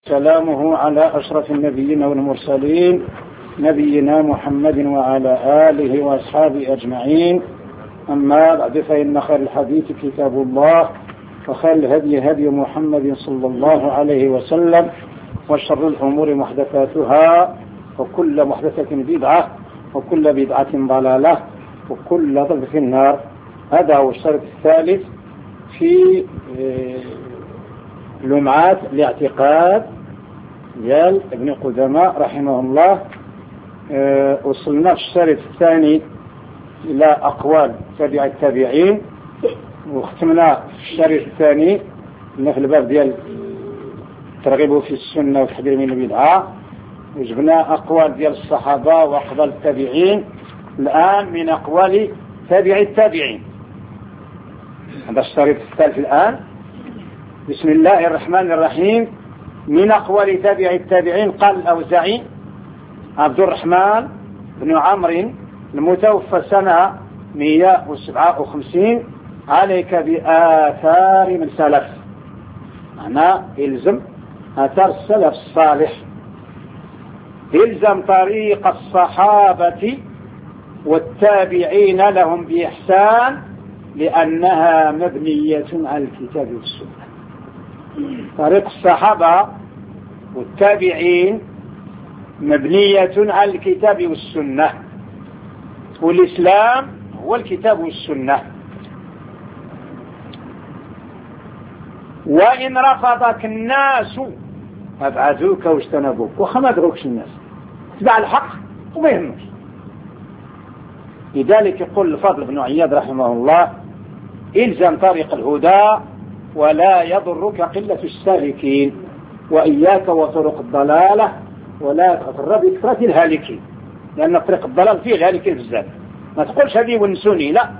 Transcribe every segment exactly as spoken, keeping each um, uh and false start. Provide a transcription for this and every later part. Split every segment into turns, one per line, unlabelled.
سلامه على أشرف النبيين والمرسلين نبينا محمد وعلى آله وأصحابه أجمعين. أما بعد، فإن خير الحديث كتاب الله، وخير الهدي هدي محمد صلى الله عليه وسلم، وشر الأمور محدثاتها، وكل محدثة بدعة، وكل بدعة ضلالة، وكل ضلالة في النار. هذا هو الشرط الثالث في لمعات الاعتقاد ديال ابن قدامة رحمه الله. وصلنا في الشرط الثاني إلى أقوال تابع التابعين، واختمنا في الشريط الثاني في الباب ديال الترغيب في السنة والتحذير من البدعة، وجبنا أقوال ديال الصحابة وأقوال التابعين. الآن من أقوال تابع التابعين، هذا الشريط الثالث الآن. بسم الله الرحمن الرحيم. من أقوال تابع التابعين قال الأوزاعي عبد الرحمن بن عمرو المتوفى سنة مئة وسبعة وخمسين: عليك بآثار من سلف، معنى إلزم آثار السلف الصالح، إلزم طريق الصحابة والتابعين لهم بإحسان، لأنها مبنية على الكتاب والسنة. طريق الصحابة والتابعين مبنية على الكتاب والسنة، والإسلام هو الكتاب والسنة. وإن رفضك الناس أبعدوك واجتنبوك، وخا ما دروكش الناس، تبع الحق وما يهمش. لذلك يقول الفضل بن عياض رحمه الله: إلزم طريق الهدى ولا يضرك قلة السالكين، وإياك وطرق الضلالة ولا تغتر بكثرة الهالكين، لأن طريق الضلال فيه الهالكين بزاف. ما تقولش هذه ونسوني، لا.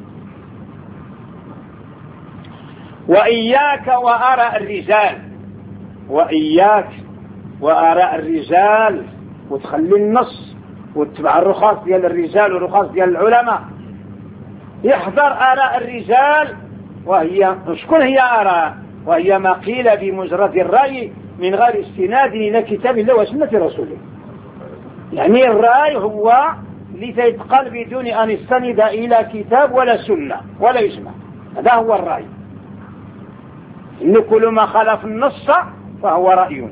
وإياك وآراء الرجال، وإياك وآراء الرجال، وتخلي النص وتتبع الرخاص ديال الرجال والرخاص ديال العلماء. يحذر آراء الرجال، وهي شكون هي آراء؟ وهي ما قيل بمجرد الرأي من غير استناد إلى كتاب الله وسنة رسوله. يعني الرأي هو لتيتقال بدون أن يستند إلى كتاب ولا سنة ولا يسمع، هذا هو الرأي. إن كل ما خالف النص فهو رأي.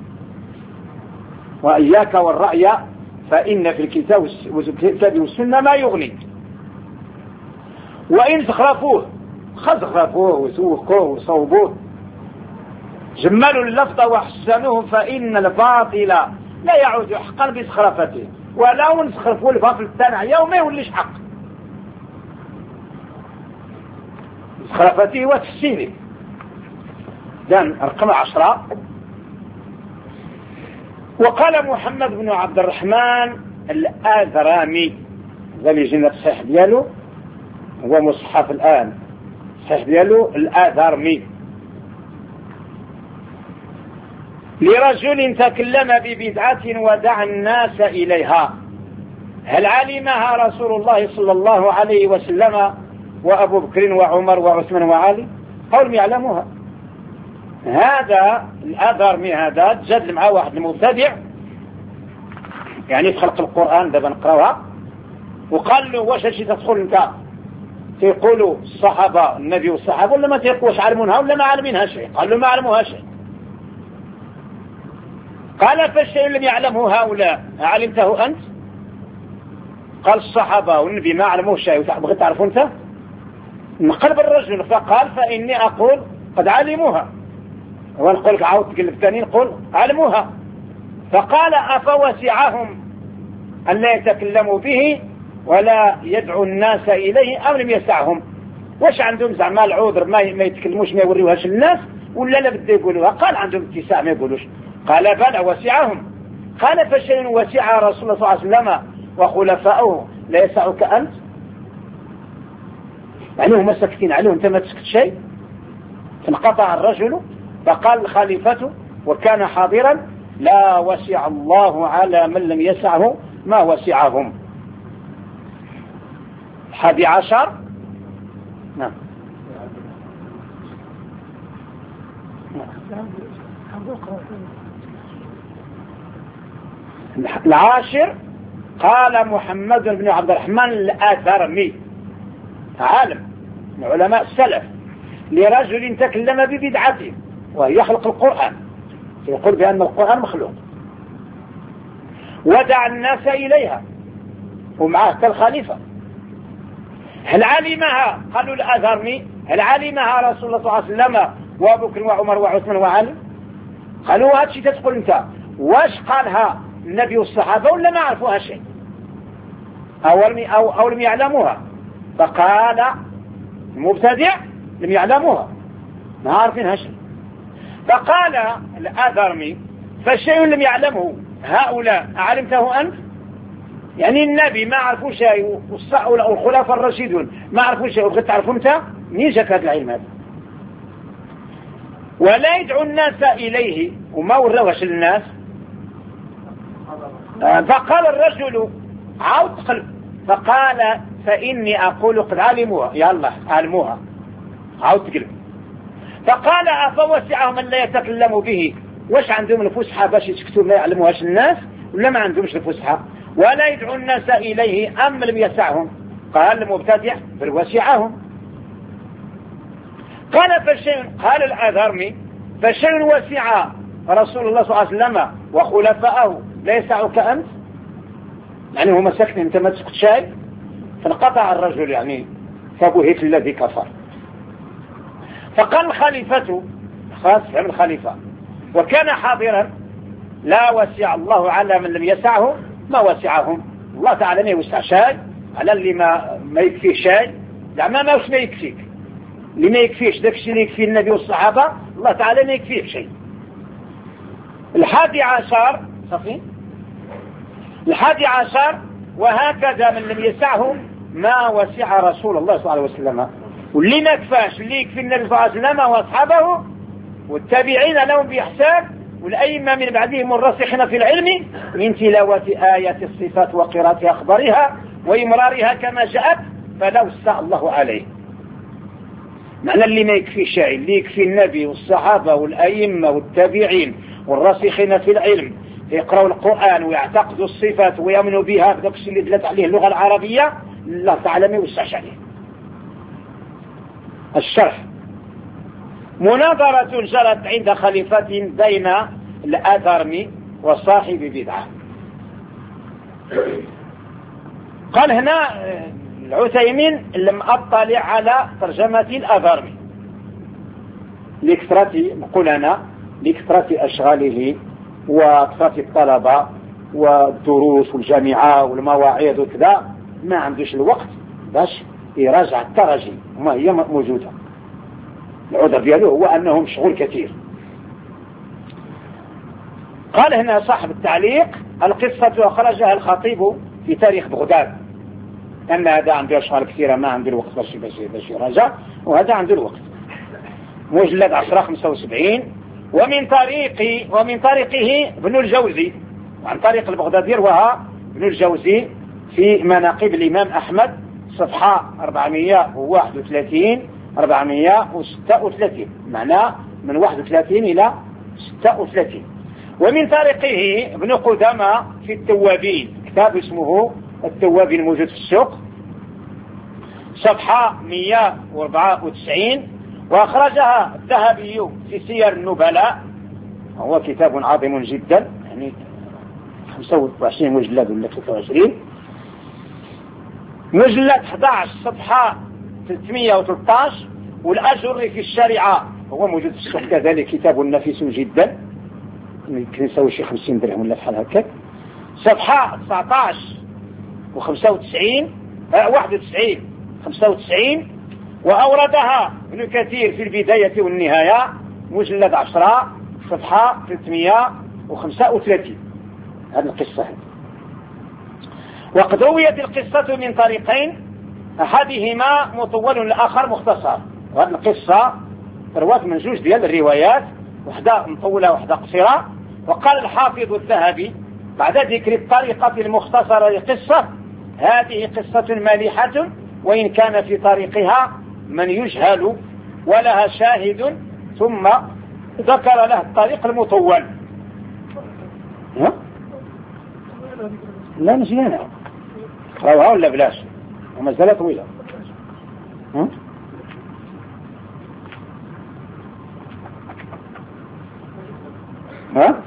وإياك والرأي، فإن في الكتاب والسنة ما يغني. وإن زخرفوه خزخرفوه وسوقوه وصوبوه، جملوا اللفظ وحسنوه، فإن الباطل لا يعود حقا بزخرفته، ولو نزخرفوا الباطل الثاني يوم ما يوليش حق. زخرفته وتفسيره. دان رقم عشرة. وقال محمد بن عبد الرحمن الآذرامي، هذا اللي جينا الصحيح ديالو هو مصحف الآن، الصحيح ديالو الآذرامي: لرجل تكلم ببدعة ودعا الناس إليها، هل علمها رسول الله صلى الله عليه وسلم وأبو بكر وعمر وعثمان وعلي؟ قولهم يعلموها. هذا الآذرامي هذا تجادل مع واحد المبتدع، يعني في خلق القرآن، دابا نقراوها، وقال له: واش هادشي تدخل انت تيقولوا الصحابة النبي والصحابة ولا ما تيقولوش عالمونها ولا ما عالمينها شيء؟ قال له: ما علموها شيء. قال: فالشيء لم يعلمه هؤلاء علمته أنت؟ قال: الصحابة والنبي ما علموه شيء، وتبغي تعرفوا أنت؟ نقلب الرجل فقال: فإني أقول قد علموها، ونقول لك عاود تقلب الثاني نقول علموها. فقال: أفوسعهم أن لا يتكلموا به ولا يدعو الناس إليه أم لم يسعهم؟ واش عندهم زعما العذر ما يتكلموش ما يوريوهاش الناس، ولا لا بده يقولوها؟ قال: عندهم اتساع ما يقولوش. قال: بلى وسعهم. قال: فشيء وسع رسول الله صلى الله عليه وسلم وخلفاؤه لا يسعك أنت؟ يعني هم ساكتين عليه وانت ما تسكت شيء. فانقطع الرجل فقال الخليفة وكان حاضرا: لا وسع الله على من لم يسعه ما وسعهم. حادي عشر. نعم. العاشر قال محمد بن عبد الرحمن الآثرمي عالم من علماء السلف لرجل تكلم ببدعته وهي خلق القرآن، يقول بأن القرآن مخلوق، ودعا الناس إليها ومعه كالخليفة. هل علمها؟ قالوا الآثرمي هل علمها رسول الله صلى الله عليه وسلم وابو بكر وعمر وعثمان وعلي؟ قالوا هذا الشيء تقول انت، واش قالها النبي والصحابة ولا ما عرفوها شيء أو لم, أو, أو لم يعلموها؟ فقال المبتدع لم يعلموها ما عارفينها شيء. فقال الآثرمي فالشيء لم يعلمه هؤلاء أعلمته أنت؟ يعني النبي ما عرفوا شيء والخلفاء الراشدون ما عرفوا شيء وبغيت تعرفوا انت؟ منين جاك هذا العلم هذا؟ ولا يدعو الناس إليه وما وروش للناس. فقال الرجل عاود قلب فقال فإني أقول قد علموها، يلا علموها عاود تقلب. فقال أفوسعهم من لا يتكلم به، واش عندهم الفسحة باش يسكتوا ما يعلموهاش الناس ولا ما عندهمش الفسحة؟ ولا يدعو الناس إليه أم لم يسعهم؟ قال المبتدع بل وسعهم. قال فالشيء قال الآثرمي فالشيء وسع رسول الله صلى الله عليه وسلم وخلفاءه لا يسعك أنت؟ يعني هما سكن انت ما تسكت شيء. فانقطع الرجل يعني فبهت الذي كفر. فقال الخليفة خاص من الخليفة وكان حاضرا لا وسع الله على من لم يسعه ما وسعهم. الله تعالى ما يوسع شيء على اللي ما, ما يكفيه شيء، يعني ما وش ما يكفيك اللي ما يكفيش داك الشيء اللي يكفي النبي والصحابة الله تعالى ما يكفيه شيء. الحادي عشر صفين الحادي عشر وهكذا من لم يسعه ما وسع رسول الله صلى الله عليه وسلم. واللي ما كفاش اللي يكفي النبي صلى الله عليه وسلم واصحابه والتابعين لهم بإحسان والأئمة من بعدهم الراسخين في العلم من تلاوة آيات الصفات وقراءة أخبارها وإمرارها كما جاءت فلو وسع الله عليه. معنى اللي ما يكفي شيء اللي يكفي النبي والصحابة والأئمة والتابعين والراسخين في العلم يقرأوا القرآن ويعتقدوا الصفات ويؤمنوا بها بدك الشيء اللي دلت عليه اللغة العربية الله تعالى ما يوسعش عليه. الشرح مناظرة جرت عند خليفة بين الآثرمي وصاحب بدعة. قال هنا العثيمين لم أطلع على ترجمة الآثرمي لكثرة نقول أنا لكثرة أشغاله وكثرة الطلبة والدروس والجامعة والمواعيد وكذا ما عندوش الوقت باش يراجع التراجم وما هي موجودة. العذر دياله هو أنه مشغول كثير. قال هنا صاحب التعليق القصة أخرجها الخطيب في تاريخ بغداد أن هذا عنده أشغال كثيرة ما عنده الوقت باش باش يراجع وهذا عنده الوقت. مجلد عشرة خمسة وسبعين ومن طريق ومن طريقه ابن الجوزي وعن طريق البغدادي رواها ابن الجوزي في مناقب الإمام أحمد صفحة أربعمائة وواحد وثلاثين أربعمائة وستة وثلاثين معناه من واحد وثلاثين إلى ستة وثلاثين. ومن طريقه ابن قدامة في التوابين كتاب اسمه التوابين موجود في السوق صفحة مئة وأربعة وتسعين وأخرجها الذهبي في سير النبلاء وهو كتاب عظيم جدا يعني خمسة وعشرين مجلد ولا ثلاثة وعشرين مجلد أحد عشر صفحة ثلاثمائة وثلاثة عشر. والأجر في الشريعة هو موجود في السوق كذلك كتاب نفيس جدا يمكن يساوي شي خمسين درهم ولا بحال هكاك صفحة تسعة عشر وخمسة وتسعين واحد وتسعين خمسة وتسعين. وأوردها ابن كثير في البداية والنهاية مجلد عشرة صفحة ثلاثمائة وخمسة وثلاثين هذه القصة هذه. وقد رويت القصة من طريقين أحدهما مطول الآخر مختصر. وهذه القصة روات من جوج ديال الروايات وحدة مطولة وحدة قصيرة. وقال الحافظ الذهبي بعد ذكر الطريقة المختصرة للقصة هذه قصة مالحة وإن كان في طريقها من يجهل ولها شاهد ثم ذكر له الطريق المطول. ها؟ لا مزيانة روها ولا بلاش ومازالة طويلة. ها؟ ها؟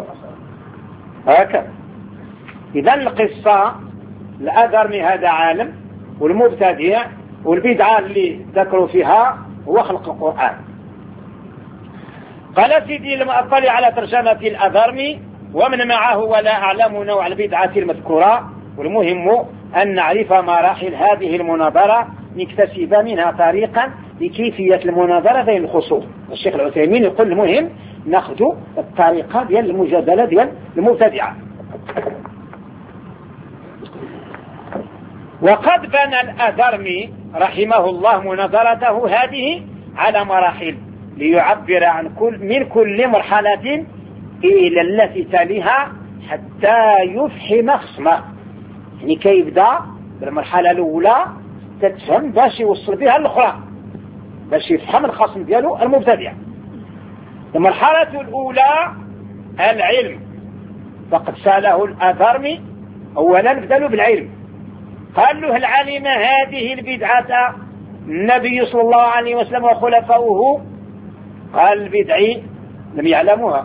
هكذا. إذا القصة الأذرمي هذا عالم، والمبتدع والبدعة اللي ذكروا فيها هو خلق القرآن. قال سيدي لم أطلع على ترجمة الأذرمي ومن معه ولا أعلم نوع البدعة المذكورة، والمهم أن نعرف مراحل هذه المناظرة نكتسب منها طريقا لكيفية المناظرة بين الخصوم. الشيخ العثيمين يقول المهم ناخذ الطريقة ديال المجادلة ديال المبتدعة. وقد بنى الأذرمي رحمه الله مناظرته هذه على مراحل ليعبر عن كل من كل مرحلة إلى التي تليها حتى يفهم خصمه. يعني كيبدأ بالمرحلة الأولى تتفهم باش يوصل بها الأخرى، باش يفهم الخصم ديالو المبتدع. المرحلة الأولى العلم، فقد سأله الأذرمي أولا بدلوا بالعلم، قال له هل علم هذه البدعة النبي صلى الله عليه وسلم وخلفاؤه؟ قال البدعي لم يعلموها،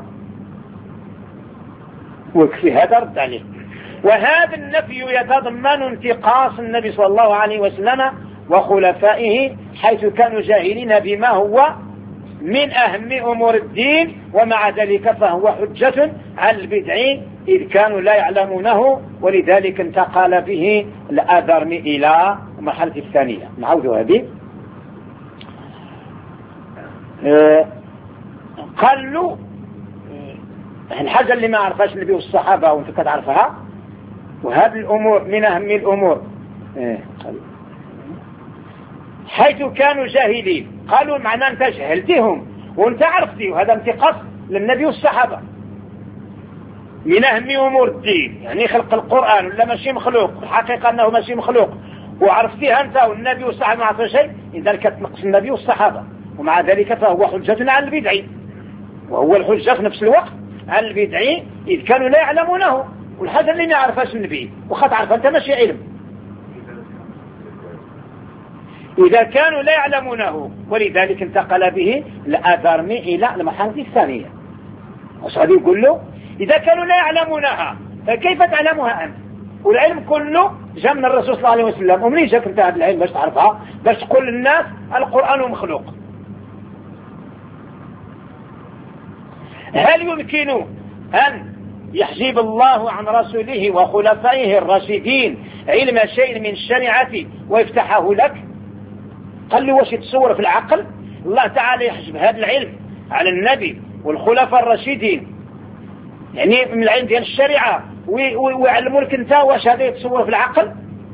وكفي هذا رد عليه. وهذا النفي يتضمن انتقاص النبي صلى الله عليه وسلم وخلفائه حيث كانوا جاهلين بما هو من أهم أمور الدين، ومع ذلك فهو حجة على البدعين إذ كانوا لا يعلمونه، ولذلك انتقل به الأذرمي إلى المرحلة الثانية. نعود هذه. أه قال له الحاجة اللي ما عرفهاش النبي والصحابة وانت كتعرفها، وهذه الأمور من أهم الأمور أه حيث كانوا جاهلين. قالوا معنى أنت جهلتهم وانت عرفتي، وهذا انتقاص للنبي والصحابة. من أهم أمور الدين يعني خلق القرآن ولا ماشي مخلوق، الحقيقة أنه ماشي مخلوق وعرفتيها أنت والنبي والصحابة ما عرفوا شيء، إذا كتنقص النبي والصحابة، ومع ذلك فهو حجة على البدعي، وهو الحجة في نفس الوقت على البدعي إذ كانوا لا يعلمونه. والحاجة اللي ما يعرفهاش النبي وخد عرفها أنت ماشي علم، إذا كانوا لا يعلمونه، ولذلك انتقل به الأذرمي إلى المرحلة الثانية. وصعد يقول له إذا كانوا لا يعلمونها فكيف تعلمها أنت؟ والعلم كله جاء من الرسول صلى الله عليه وسلم، ومنين جاك انت هذا العلم باش تعرفها باش تقول للناس القرآن مخلوق؟ هل يمكن أن يحجب الله عن رسوله وخلفائه الراشدين علم شيء من الشريعة ويفتحه لك؟ قال له واش يتصور في العقل الله تعالى يحجب هذا العلم على النبي والخلفاء الراشدين، يعني من العلم ديال الشريعة ويعلموا لك انت؟ واش هذا يتصور في العقل؟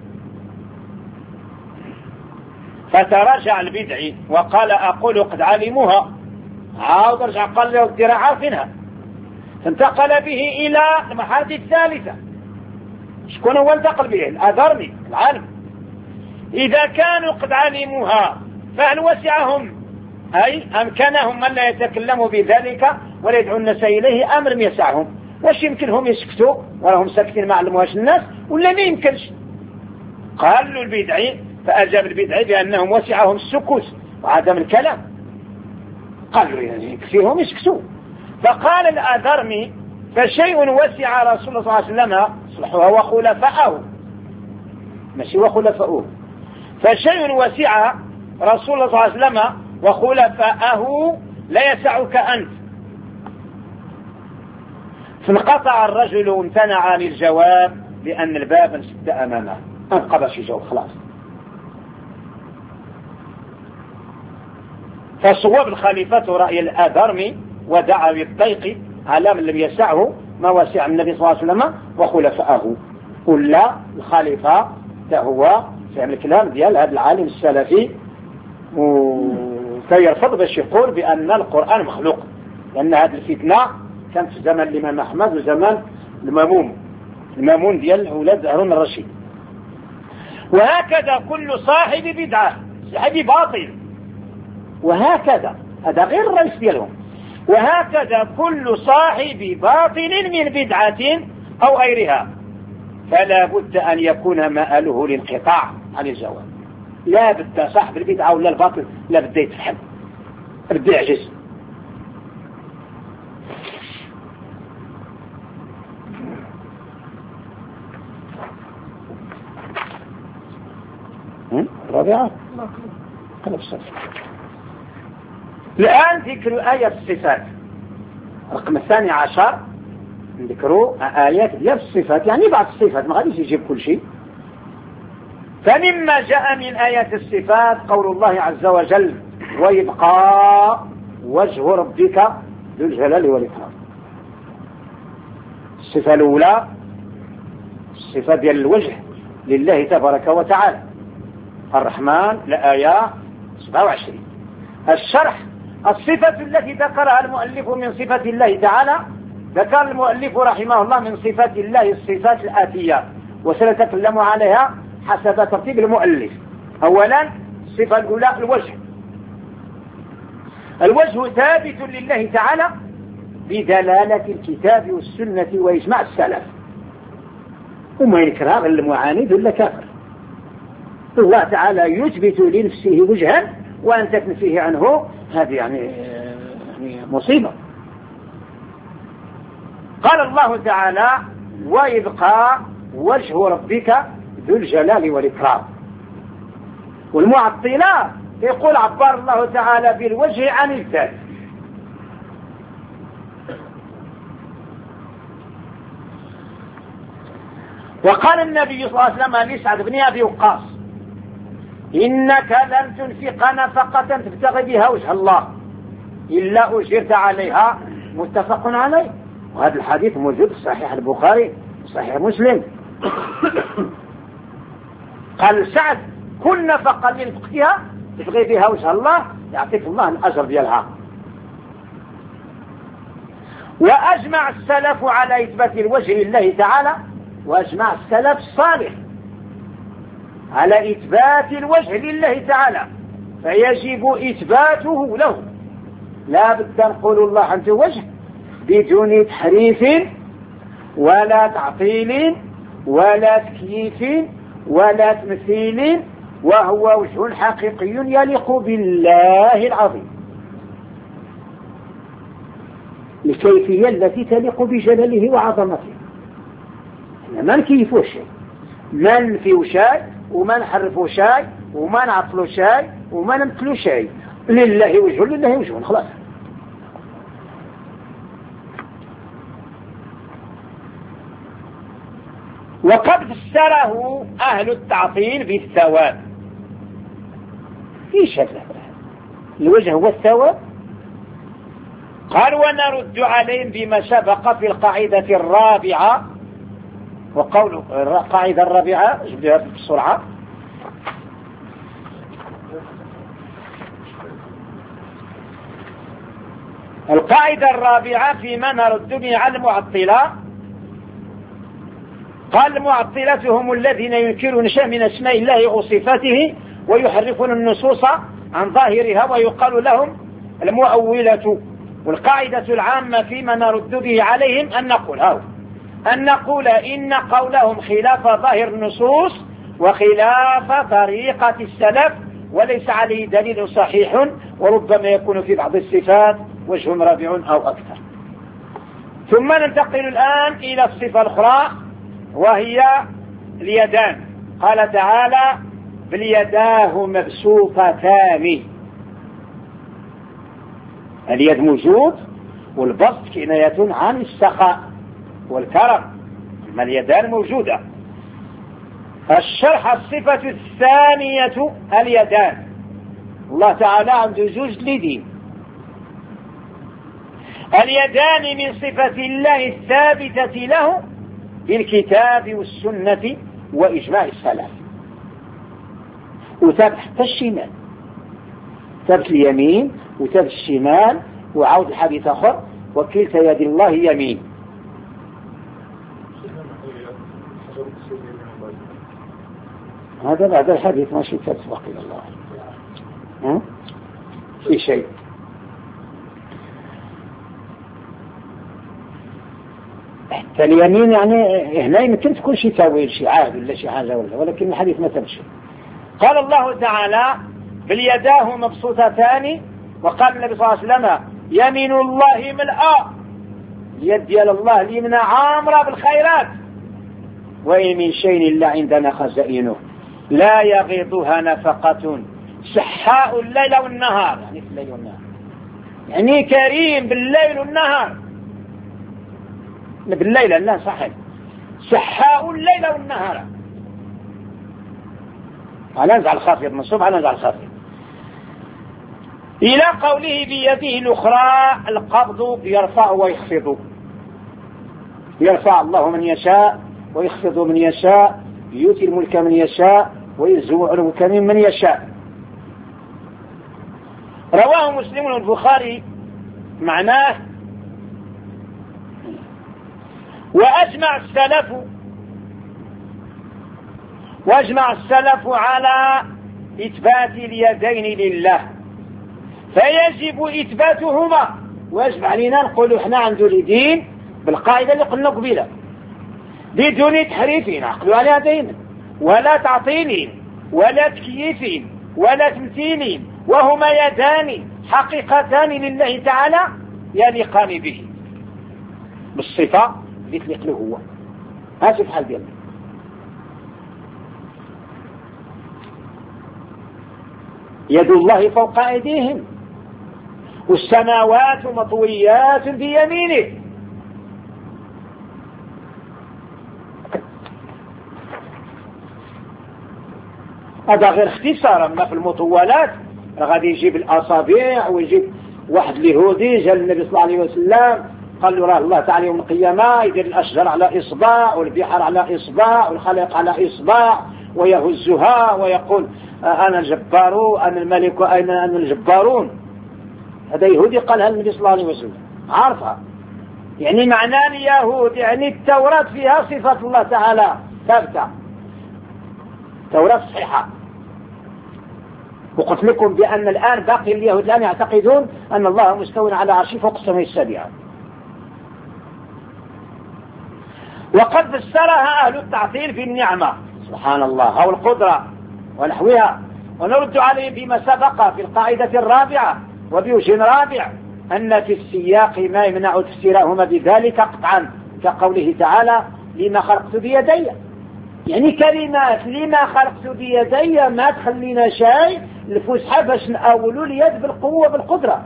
فتراجع البدعي وقال أقول قد علموها. عاود رجع قال له الدراع عارفينها. فانتقل به إلى المرحلة الثالثة. شكون هو انتقل به؟ الأذرمي العالم. إذا كانوا قد علموها فهل وسعهم أي أمكنهم من لا يتكلموا بذلك ولا يدعو الناس إليه أمر يسعهم؟ واش يمكنهم يسكتوا وراهم ساكتين ما علموهاش الناس ولا ما يمكنش؟ قال له البدعي، فأجاب البدعي بأنهم وسعهم السكوت وعدم الكلام. قال له يعني يكفيهم يسكتوا. فقال الأذرمي فشيء وسع رسول الله صلى الله عليه وسلم وخلفاءه، ماشي وخلفاؤه، فشيء وسع رسول الله صلى الله عليه وسلم وخلفاءه لا يسعك أنت. فانقطع الرجل وامتنع عن الجواب لأن الباب انسد أمامه، ما قدرش يجاوب خلاص. فصوب الخليفة رأي الأذرمي ودعا بالضيق على من لم يسعه ما وسع النبي صلى الله عليه وسلم وخلفاءه. ولا الخليفة هو فهم الكلام ديال هذا العالم السلفي وكيرفض باش يقول بأن القرآن مخلوق، لأن هذه الفتنة كانت في زمن الإمام أحمد وزمان المامون المامون ديال أولاد هارون الرشيد. وهكذا كل صاحب بدعة صاحب باطل، وهكذا هذا غير الرئيس ديالهم، وهكذا كل صاحب باطل من بدعة أو غيرها فلا بد أن يكون مآله الانقطاع عن الجواب. لا بد صاحب البدعة ولا الباطل لا بد يتفحم، بد يعجز. رابعة الآن ذكر آية الصفات رقم الثاني عشر. ذكروا آيات ديال الصفات يعني بعض الصفات ما غاديش يجيب كل شيء. فمما جاء من آيات الصفات قول الله عز وجل ويبقى وجه ربك ذو الجلال والإكرام. الصفة الأولى الصفة ديال الوجه لله تبارك وتعالى الرحمن الآية سبعة وعشرين. الشرح الصفة التي ذكرها المؤلف من صفة الله تعالى ذكر المؤلف رحمه الله من صفة الله الصفات الآتية وسنتكلم عليها حسب ترتيب المؤلف. أولا الصفة الأولى الوجه. الوجه ثابت لله تعالى بدلالة الكتاب والسنة وإجماع السلف وما ينكرها غير المعاند ولا كافر. الله تعالى يثبت لنفسه وجها وأنت تنفيه عنه هذه يعني, يعني مصيبة. قال الله تعالى ويبقى وجه ربك ذو الجلال والإكرام. والمعطلة يقول عبر الله تعالى بالوجه عن الذات. وقال النبي صلى الله عليه وسلم لسعد بن أبي وقاص إنك لن تنفق نفقة تبتغي بها وجه الله إلا أجرت عليها متفق عليه. وهذا الحديث موجود في صحيح البخاري صحيح مسلم. قال سعد كل نفقة اللي نفقتها تبغي بها وجه الله يعطيك الله الأجر ديالها. وأجمع السلف على إثبات الوجه لله تعالى وأجمع السلف الصالح على إثبات الوجه لله تعالى فيجب إثباته له. لا بد نقول الله عنده وجه بدون تحريف ولا تعطيل ولا تكييف ولا تمثيل وهو وجه حقيقي يليق بالله العظيم الكيفية التي تليق بجلاله وعظمته. ما نكيفه شيء ما ننفيه شيء وما نحرفه شيء وما نعطله شيء وما نمثله شيء. لله وجه لله وجه خلاص. وقد فسره أهل التعطيل بالثواب. ايش هذا الوجه هو الثواب؟ قال ونرد عليهم بما سبق في القاعدة الرابعة. وقول القاعدة الرابعة جبتها بسرعة القاعدة الرابعة فيما نرد به على المعطلة. قال المعطلة هم الذين ينكرون شيئا من اسماء الله وصفاته ويحرفون النصوص عن ظاهرها ويقال لهم المؤولة. والقاعدة العامة فيما نرد به عليهم أن نقول هاو أن نقول إن قولهم خلاف ظاهر النصوص وخلاف طريقة السلف وليس عليه دليل صحيح وربما يكون في بعض الصفات وجه رابع أو أكثر. ثم ننتقل الآن إلى الصفة الأخرى وهي اليدان. قال تعالى بل يداه مبسوطتان. اليد موجود والبسط كناية عن السخاء والكرم ما اليدان موجودة. الشرح الصفة الثانية اليدان. الله تعالى عنده زوج اليدين. اليدان من صفة الله الثابتة له بالكتاب والسنة وإجماع السلف. وثابت حتى الشمال ثابت اليمين وثابت الشمال وعود الحديث آخر وكلتا يد الله يمين. هذا بعد الحديث ماشي تسبق إلى الله. ها؟ في شيء حتى اليمين يعني هنا يمكن تكون شي تاويل شي عهد ولا شي حاجة ولا، ولكن الحديث ما تمشي. قال الله تعالى بل يداه مبسوطتان، وقال النبي صلى الله عليه وسلم يمين الله ملأى، اليد ديال الله اليمنى عامرة بالخيرات، وإن من شيء إلا عندنا خزائنه لا يغيضها نفقة، سحاء الليل والنهار، يعني في الليل والنهار، يعني كريم بالليل والنهار، بالليل لا صحيح، سحاء الليل والنهار، على نزع الخافض منصوب على نزع الخافض، إلى قوله بيده الأخرى القبض يرفع ويخفض، يرفع الله من يشاء ويخفض من يشاء، يؤتي الملك من يشاء ويزوع الملك من يشاء. رواه مسلم والبخاري معناه وأجمع السلف واجمع السلف على إثبات اليدين لله، فيجب إثباتهما، واجب علينا نقول احنا عنده اليدين بالقاعدة اللي قلنا قبيلة بدون تحريف عقلوا عليها دائما، ولا تعطيل ولا تكييف ولا تمثيل، وهما يدان حقيقتان لله تعالى يليقان به بالصفة اللي تليق له هو. هذا الحال ديالنا. يد الله فوق أيديهم والسماوات مطويات بيمينه. هذا غير اختصار، اما في المطولات غادي يجيب الأصابع ويجيب واحد اليهودي جاء النبي صلى الله عليه وسلم قال له راه الله تعالى يوم القيامة يدير الأشجار على إصبع والبحار على إصبع والخلائق على إصبع ويهزها ويقول أنا الجبار أنا الملك وأنا أنا الجبارون. هذا يهودي قالها النبي صلى الله عليه وسلم عارفها، يعني معناه اليهود يعني التوراة فيها صفة الله تعالى ثابتة، التوراة صحيحة. وقلت لكم بأن الآن باقي اليهود الآن يعتقدون أن الله مستوى على عرشه فوق السماء السابعة، وقد فسرها أهل التعطيل في النعمة سبحان الله أو القدرة ونحوها، ونرد عليهم بما سبق في القاعدة الرابعة وبوجه رابع أن في السياق ما يمنع تفسيرهما بذلك قطعا، كقوله تعالى لما خلقت بيدي، يعني كلمات لما خلقت بيدي ما تخلينا شيء الفسحة باش نأولوا اليد بالقوة بالقدرة.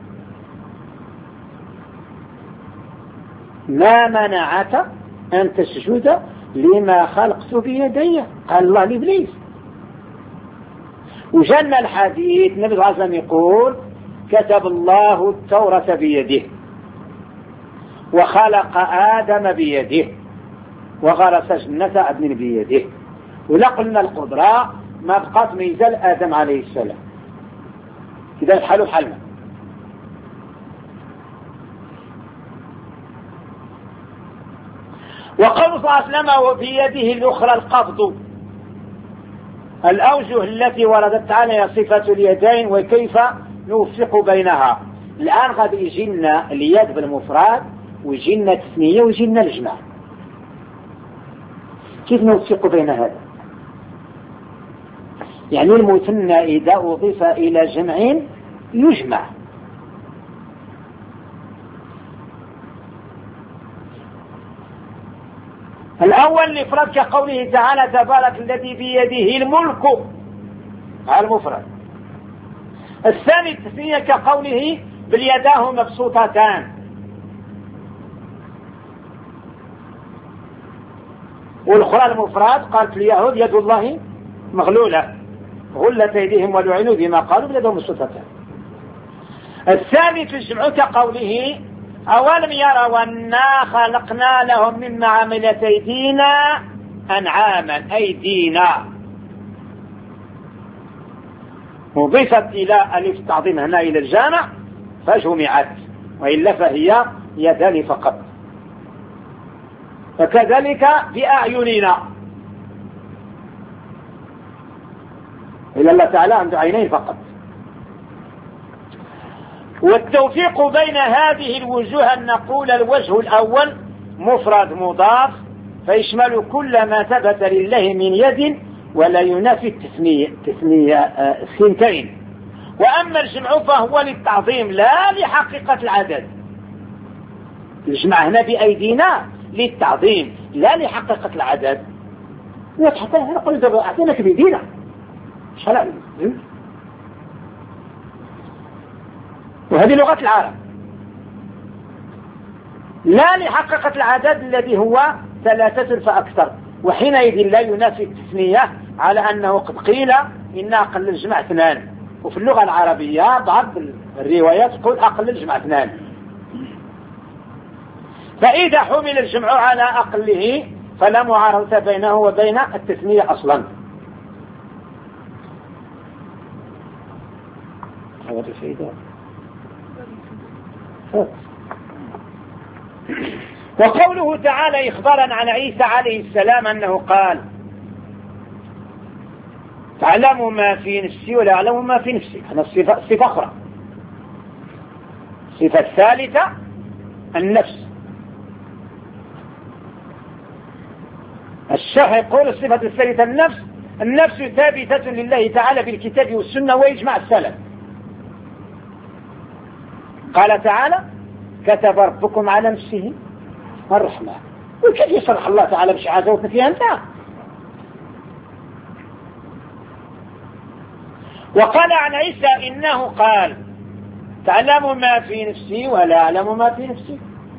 ما منعك أن تسجد لما خلقت بيدي، قال الله لإبليس. وجن الحديث النبي صلى الله عليه وسلم يقول كتب الله التوراة بيده وخلق آدم بيده وغرس جنة عدن بيده، ولا قلنا القدرة ما بقات ميزال آدم عليه السلام، إذا الحال حالنا. وقال صلى الله عليه وسلم وبيده الأخرى القبض. الأوجه التي وردت عليها صفة اليدين وكيف نوفق بينها. الآن قد يجينا اليد بالمفرد ويجينا التثنية ويجينا الجمع، كيف نوفق بين هذا؟ يعني المثنى إذا أضيف إلى جمع يجمع، الأول الإفراد كقوله تعالى تبارك الذي بيده الملك على المفرد. الثاني التثنية كقوله بل يداه مبسوطتان. والأخرى المفرد قالت اليهود يد الله مغلولة غلت أيديهم ولعنوا بما قالوا بل يداه مبسوطتان. الثالث الجمع كقوله أولم يروا أنا خلقنا لهم مما عملت أيدينا أنعاما أيدينا، مضيفت إلى ألف التعظيم هنا إلى الجامع فجمعت، وإلا فهي يدان فقط. فكذلك بأعيننا، إلا الله تعالى عنده عينين فقط. والتوفيق بين هذه الوجوه أن نقول الوجه الأول مفرد مضاف فيشمل كل ما ثبت لله من يد ولا ينافي التثنية تثنية الثنتين. وأما الجمع فهو للتعظيم لا لحقيقة العدد. الجمع هنا بأيدينا للتعظيم لا لحقيقة العدد. حتى نقول دابا أعطيناك بيدينا شحال. وهذه لغة العرب لا لحقيقة العدد الذي هو ثلاثة فأكثر. وحينئذ لا ينافي التثنية على أنه قد قيل إن أقل الجمع اثنان. وفي اللغة العربية بعض الروايات تقول أقل الجمع اثنان. فإذا حمل الجمع على أقله فلا معارضة بينه وبين التثنية أصلا. وقوله تعالى إخبارا عن عيسى عليه السلام أنه قال تعلم ما في نفسي ولا أعلم ما في نفسي. هذا الصفة صفة أخرى. الصفة الثالثة النفس. الشرح يقول الصفة الثالثة النفس. النفس ثابتة لله تعالى بالكتاب والسنة ويجمع السلف. قال تعالى كتب ربكم على نفسه الرحمة. وكيف يصرح الله تعالى بشي حاجة وتنفيها انت؟ وقال عن عيسى إنه قال تعلم ما في نفسي ولا أعلم ما في نفسي.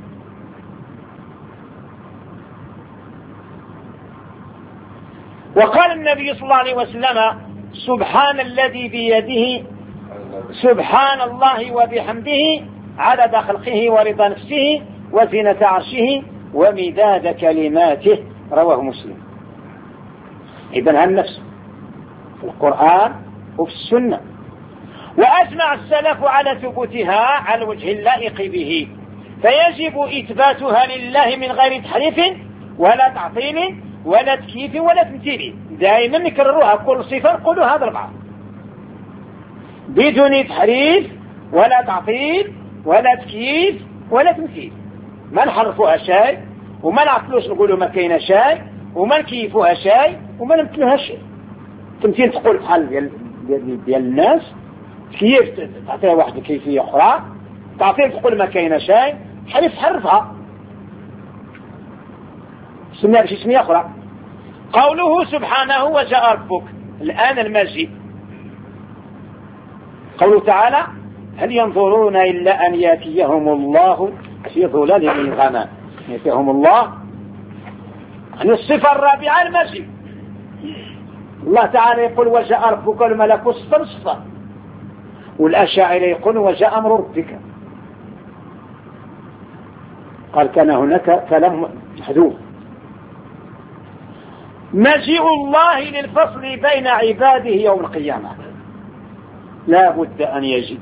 وقال النبي صلى الله عليه وسلم سبحان الذي بيده سبحان الله وبحمده عدد خلقه ورضا نفسه وزنة عرشه ومداد كلماته. رواه مسلم. إذن النفس في القرآن وفي السنة. وأجمع السلف على ثبوتها على الوجه اللائق به. فيجب إثباتها لله من غير تحريف ولا تعطيل ولا تكييف ولا تمثيل. دائما نكرروها كل صفة نقولوا هذا الأربعة بدون تحريف ولا تعطيل ولا تكييف ولا تمثيل. ما نحرفوها شيء وما نعطلوش نقولوا ما كاينه شيء وما نكيفوها شيء وما نمثلوها شيء. تمثيل تقول بحال ديال ديال ديال الناس، كيف تعطيها واحد كيفية أخرى، تعطيها تقول ما كاينه شيء، حرف حرفها سميها بشي سمية أخرى. قوله سبحانه وجاء ربك الآن المجيء. قوله تعالى هل ينظرون إلا أن يأتيهم الله في ظلال من الغمام. يأتيهم الله عن الصفة الرابعة المجيء. الله تعالى يقول وجاء ربك والملك صفا صفا. والأشاعرة يقول وجاء أمر ربك. قال كان هناك كلام محذوف. مجيء الله للفصل بين عباده يوم القيامة لا بد أن يجي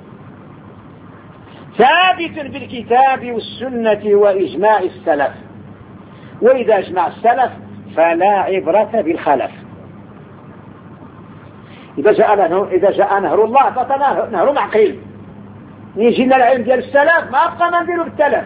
ثابت بالكتاب والسنة وإجماع السلف. وإذا اجمع السلف فلا عبرة بالخلف. إذا جاء نهر, إذا جاء نهر الله فنهر معقيل. يجينا العلم ديال السلف ما أبقى ما نديرو بالتلف.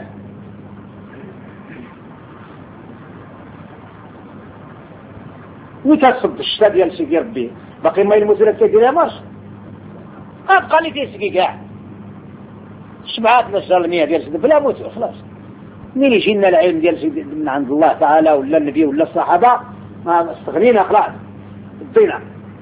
وتصب الشتا ديال سيدي ربي باقي ما يلمس لك كيديرها ماش أبقى لي تيسقي كاع شبعات الظلمية ديال سيدي بلا موت خلاص. منين يجينا العلم ديال سيدي من عند الله تعالى ولا النبي ولا الصحابة ما استغنينا خلاص الدينا.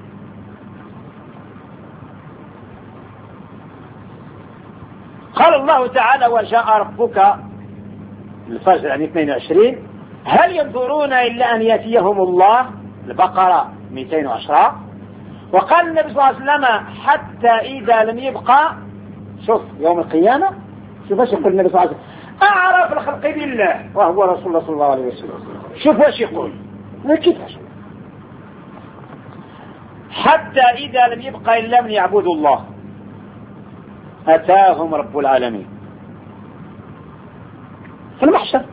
قال الله تعالى وجاء ربك الفجر يعني اثنين وعشرين هل ينظرون إلا أن يأتيهم الله البقرة مئتين وعشرة. وقال النبي صلى الله عليه وسلم حتى إذا لم يبقى شوف يوم القيامة شوف ايش يقول النبي صلى الله عليه وسلم أعرف الخلق بالله وهو رسول الله صلى الله عليه وسلم. شوف واش يقول كيفاش حتى إذا لم يبقى إلا من يعبد الله أتاهم رب العالمين في المحشر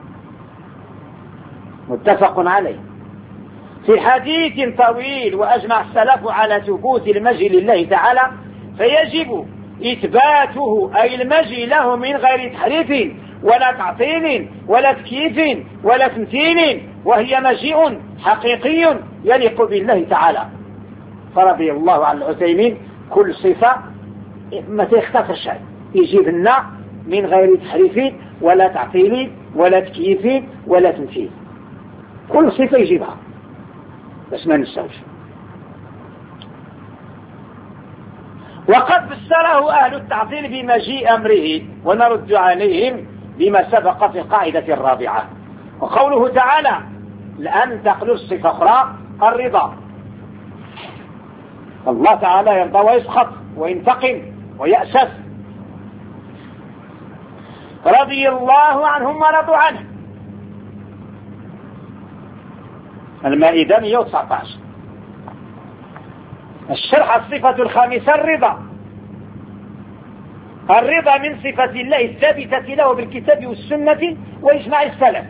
متفق عليه في حديث طويل. وأجمع السلف على ثبوت المجيء لله تعالى فيجب إثباته أي المجيء له من غير تحريف ولا تعطيل ولا تكييف ولا تمثيل، وهي مجيء حقيقي يليق بالله تعالى. فرضي الله عن العثيمين كل صفة ما تختار الشيء يجيب لنا من غير تحريف ولا تعطيل ولا تكييف ولا تمثيل، كل صفة يجيبها بس ما نساوش. وقد فسره أهل التعطيل بمجيء أمره، ونرد عليهم بما سبق في القاعدة الرابعة. وقوله تعالى الآن انتقلوا الصفة أخرى الرضا. الله تعالى يرضى ويسخط وينتقم ويأسف. رضي الله عنهم ورضوا عنه. المائدة مئة وتسعة عشر. الشرح الصفة الخامسة الرضا. الرضا من صفة الله الثابتة له بالكتاب والسنة وإجماع السلف.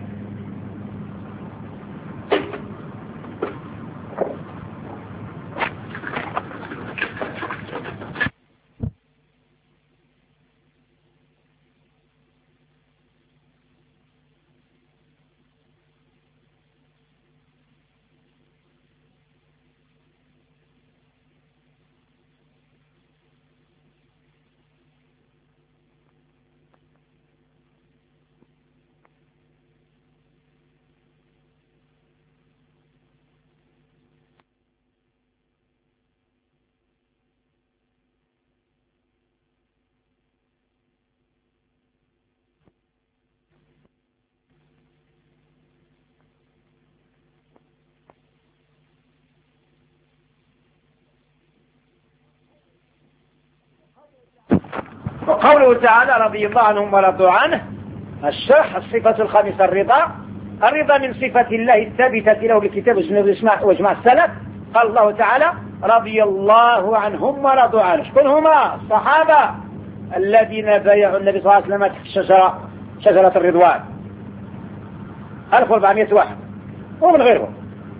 وقوله تعالى رضي الله عنهم ورضوا عنه. الشرح الصفة الخامسة الرضا. الرضا من صفة الله الثابتة له بالكتاب واجماع السلف. قال الله تعالى رضي الله عنهم ورضوا عنه. شكون هما؟ الصحابة الذين بايعوا النبي صلى الله عليه وسلم تحت الشجرة شجرة الرضوان ألف وأربعمائة واحد ومن غيرهم.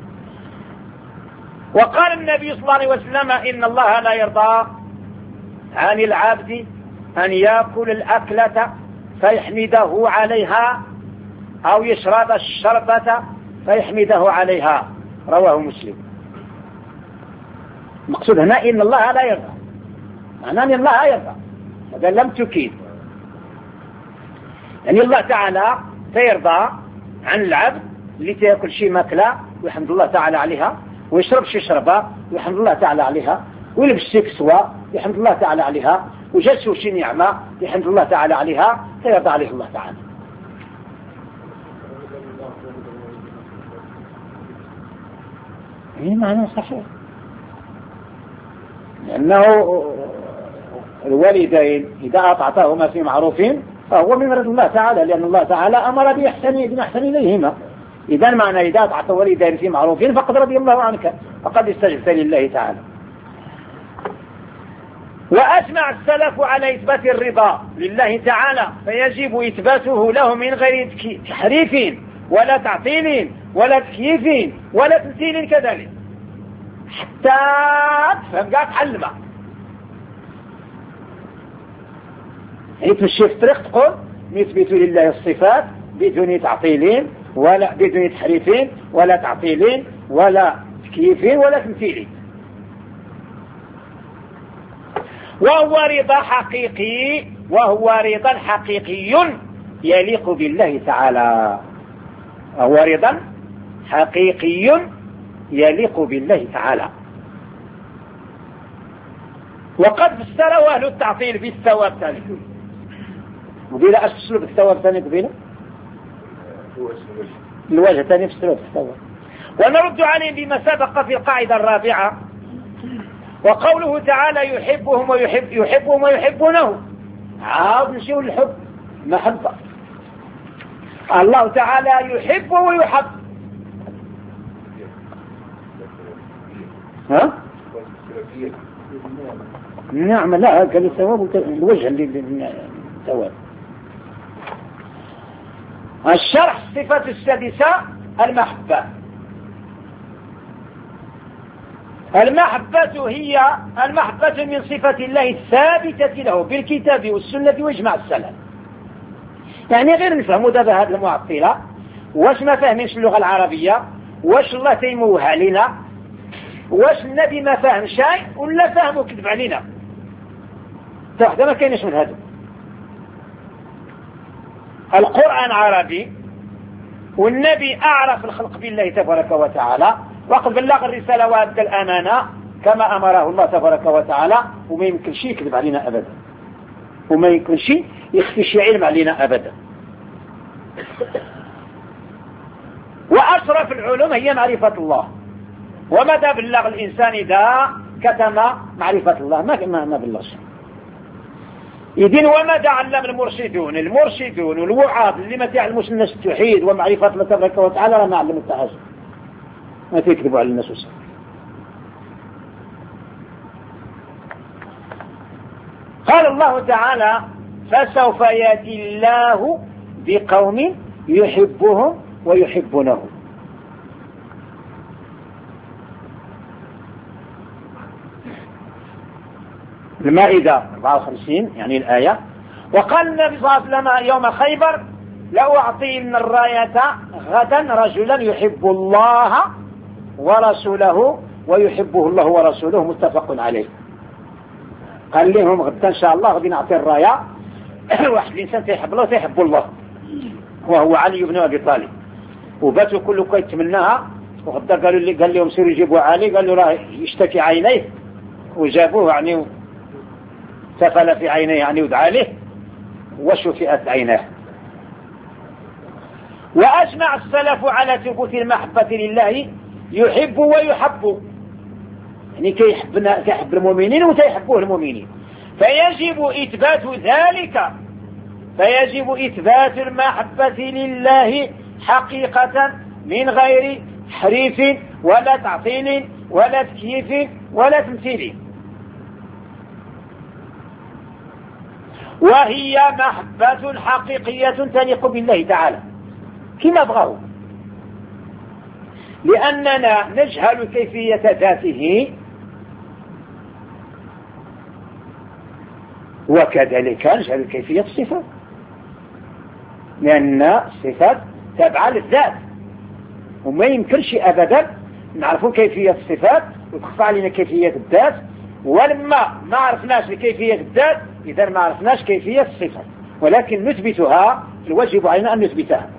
وقال النبي صلى الله عليه وسلم إن الله لا يرضى عن العبد أن يأكل الأكلة فيحمده عليها أو يشرب الشربة فيحمده عليها. رواه مسلم. المقصود هنا إن الله لا يرضى، معناه أن الله لا يرضى، هذا لم تكيد. يعني الله تعالى سيرضى عن العبد اللي تأكل شيء ماكلة ويحمد الله تعالى عليها، ويشرب شيء شربة ويحمد الله تعالى عليها، ويلبس شيء كسوة يحمد الله تعالى عليها، وجلسوا شي نعمة يحمد الله تعالى عليها، فيرضى عليه الله تعالى. ايه معنى صحيح، لأنه الوالدين إذا أطعتهما في معروف فهو من رضا الله تعالى، لأن الله تعالى أمر بإحسان بأحسن إليهما. إذا معنى إذا أطعت والدين في معروف فقد رضي الله عنك، فقد استجبت لله تعالى. وأجمع السلف على إثبات الرضا لله تعالى، فيجب إثباته له من غير تحريف ولا تعطيل ولا تكييف ولا تمثيل كذلك، حتى تفهم قاعد تحلمها. يعني تمشي في الطريق تقول نثبت لله الصفات بدون تعطيل ولا بدون تحريف ولا تعطيل ولا تكييف ولا تمثيل. وهو رضا حقيقي، وهو رضا حقيقي يليق بالله تعالى. وهو رضا حقيقي يليق بالله تعالى. وقد فسره أهل التعطيل بالثواب ثاني. قبيلة أسلوا بالثواب ثاني قبيلة الوجه ثاني فسروا بالثواب. ونرد عليهم بما سبق في القاعدة الرابعة. وقوله تعالى يحبهم ويحب يحبهم ويحبونه، عاود نشيو الحب محبة. الله تعالى يحب ويحب. ها؟ نعم، لا قال الثواب الوجه للثواب. الشرح الصفة السادسة المحبة. المحبة هي المحبة من صفة الله الثابتة له بالكتاب والسنة وإجماع السلف. يعني غير نفهموا دابا هذه المعطلة واش ما فاهمينش اللغة العربية، واش الله تيموه علينا، واش النبي ما فاهم شيء ولا فاهم وكذب علينا. حتى ما كاينش من هذا. القرآن عربي والنبي أعرف الخلق بالله تبارك وتعالى، وقد بلغ الرسالة وأدى الأمانة كما أمره الله تبارك وتعالى، وما يمكن شيء يكذب علينا أبدا، وما يمكن شيء يخفي شيء علم علينا أبدا. وأشرف العلوم هي معرفة الله، ومتى بلغ الإنسان إذا كتم معرفة الله ما ما, ما بلغش. إذن وماذا علم المرشدون المرشدون والوعاظ اللي ما تعلموش الناس التوحيد ومعرفة الله تبارك وتعالى ما علموا التعاجب، ما تكذبوا على الناس وسلم. قال الله تعالى فسوف يأتي الله بقوم يحبهم ويحبونه. المائدة أربعة وخمسين يعني الآية. وقال النبي صلى الله عليه وسلم يوم خيبر لأعطين الراية غدا رجلا يحب الله ورسوله ويحبه الله ورسوله، متفق عليه. قال لهم غدا إن شاء الله غادي نعطي الراية واحد الإنسان تيحب الله وتيحب الله، وهو علي بن أبي طالب. وباتوا كله كيتمناها، وغدا قالوا لي قال لهم سيروا يجيبوا علي، قالوا راه يشتكي عينيه، وجابوه يعني سفل في عينيه يعني ودعا له وشفئت عيناه. وأجمع السلف على ثبوت المحبة لله يحب ويحب، يعني كيحبنا كيحب المؤمنين وتيحبوه المؤمنين، فيجب إثبات ذلك، فيجب إثبات المحبة لله حقيقة من غير تحريف ولا تعطيل ولا تكييف ولا تمثيل، وهي محبة حقيقية تليق بالله تعالى كما بغاه، لأننا نجهل كيفية ذاته وكذلك نجهل كيفية الصفات، لأن الصفات تابعة للذات، وما يمكنش أبدا نعرفوا كيفية الصفات وتخفى علينا كيفية الذات، ولما ما عرفناش كيفية الذات إذا ما عرفناش كيفية الصفات، ولكن نثبتها، الواجب علينا أن نثبتها.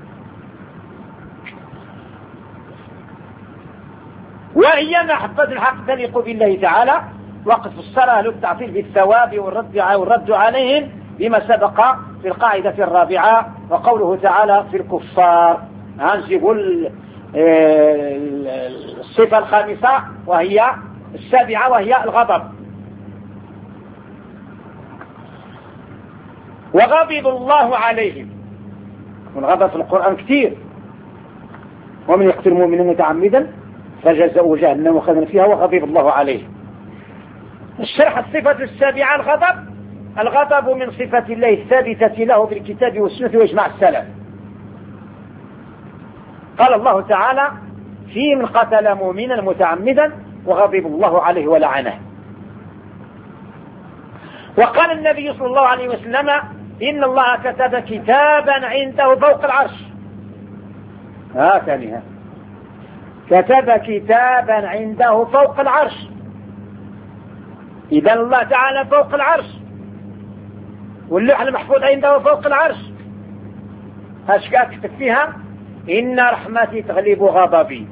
وهي محبة الحق تليق بالله تعالى، وقد فسرها أهل التعطيل بالثواب والرد والرد عليهم بما سبق في القاعدة الرابعة، وقوله تعالى في الكفار هنجيب الصفة الخامسة وهي السابعة وهي الغضب. وغضب الله عليهم، والغضب في القرآن كثير، ومن يقتل مؤمنا متعمدا فجزاؤه جهنم خالدا فيها وغضب الله عليه. الشرح الصفة السابعة الغضب. الغضب من صفة الله الثابتة له بالكتاب والسنة وإجماع السلف. قال الله تعالى في من قتل مؤمنا متعمدا وغضب الله عليه ولعنه. وقال النبي صلى الله عليه وسلم إن الله كتب كتابا عنده فوق العرش. ها ثانيها كتب كتابا عنده فوق العرش، إذا الله تعالى فوق العرش، واللوح المحفوظ عنده فوق العرش. اش كتب فيها إن رحمتي تغلب غضبي.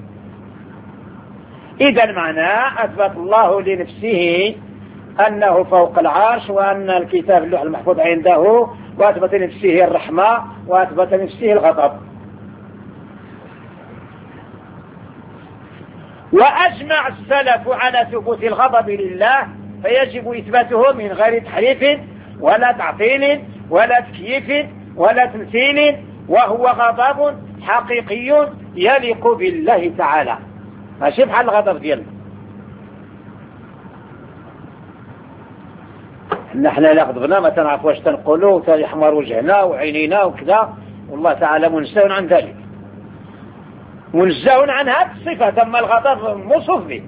إذا معناه أثبت الله لنفسه أنه فوق العرش، وأن الكتاب اللوح المحفوظ عنده، وأثبت لنفسه الرحمة، وأثبت لنفسه الغضب. وأجمع السلف على ثبوت الغضب لله، فيجب إثباته من غير تحريف ولا تعطيل ولا تكييف ولا تمثيل، وهو غضب حقيقي يليق بالله تعالى، ماشي بحال الغضب ديالنا. نحن لا غضبنا ما تنعرف واش تنقولوا، يحمر وجهنا وعينينا وكذا، والله تعالى منزه عن ذلك، منزه عن هذه الصفة. ثم الغضب موصوف به.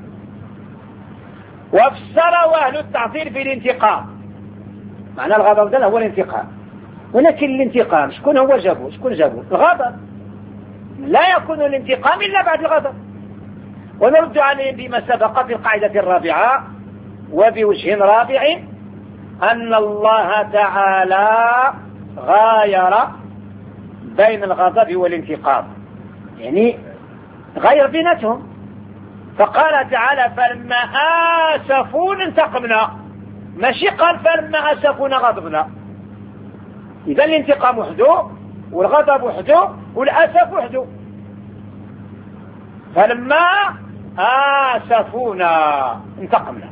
وفسره أهل التعطيل بالانتقام، معنى الغضب ده هو الانتقام، ولكن الانتقام شكون هو جابه؟ شكون جابه؟ الغضب. لا يكون الانتقام إلا بعد الغضب. ونرد عليهم بما سبق في القاعدة الرابعة وبوجه رابع أن الله تعالى غاير بين الغضب والانتقام، يعني غير بينتهم، فقال تعالى فلما آسفون انتقمنا، ماشي قال فلما آسفون غضبنا. إذا الانتقام وحده والغضب وحده والأسف وحده. فلما آسفونا انتقمنا.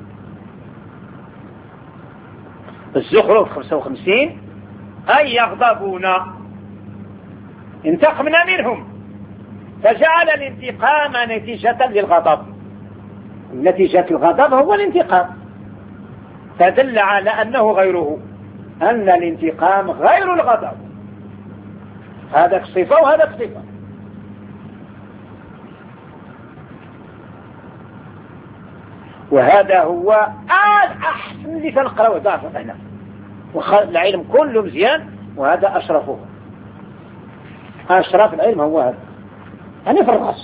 الزخرف خمسة وخمسين أي يغضبونا انتقمنا منهم، فجعل الانتقام نتيجة للغضب. نتيجة الغضب هو الانتقام، فدل على أنه غيره، أن الانتقام غير الغضب. هذا صفة وهذا صفة. وهذا هو أحسن اللي تنقرأ وضعف هنا، العلم كله مزيان، وهذا أشرفه. أشرف العلم هو هذا، يعني في الرأس.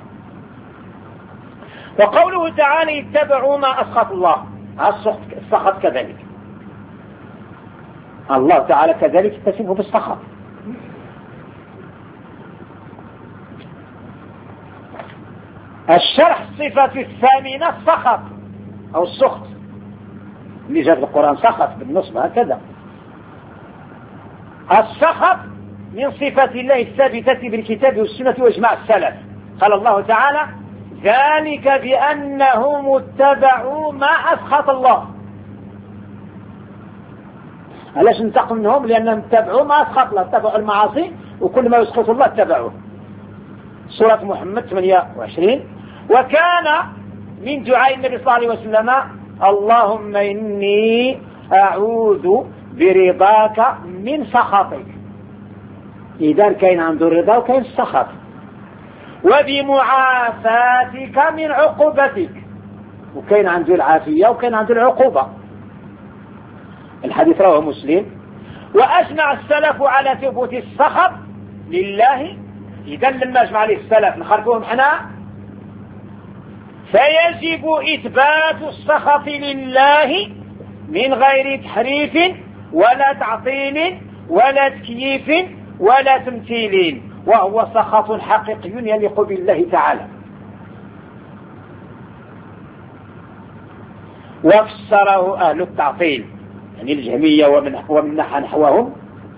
وقوله تعالى اتبعوا ما أسخط الله، السخط كذلك الله تعالى كذلك يتصفه بالسخط. الشرح الصفة الثامنة السخط أو السخط، اللي جاء في القرآن سخط بالنصب هكذا. السخط من صفات الله الثابتة بالكتاب والسنة وإجماع السلف. قال الله تعالى ذلك بأنهم اتبعوا ما أسخط الله. علاش ننتقم منهم؟ لأنهم اتبعوا ما أسخط الله، اتبعوا المعاصي وكل ما يسخط الله اتبعوه. سورة محمد ثمانية وعشرين. وكان من دعاء النبي صلى الله عليه وسلم اللهم إني أعوذ برضاك من سخطك. إذا كاين عنده الرضا وكاين السخط. وبمعافاتك من عقوبتك، وكاين عنده العافية وكاين عنده العقوبة. الحديث رواه مسلم. وأجمع السلف على ثبوت السخط لله. إذا لما أجمع عليه السلف نخرجوهم حنا، فيجب إثبات السخط لله من غير تحريف ولا تعطيل ولا تكييف ولا تمثيل، وهو سخط حقيقي يليق بالله تعالى. وفسره أهل التعطيل يعني الجهمية ومن, ومن نحى نحوهم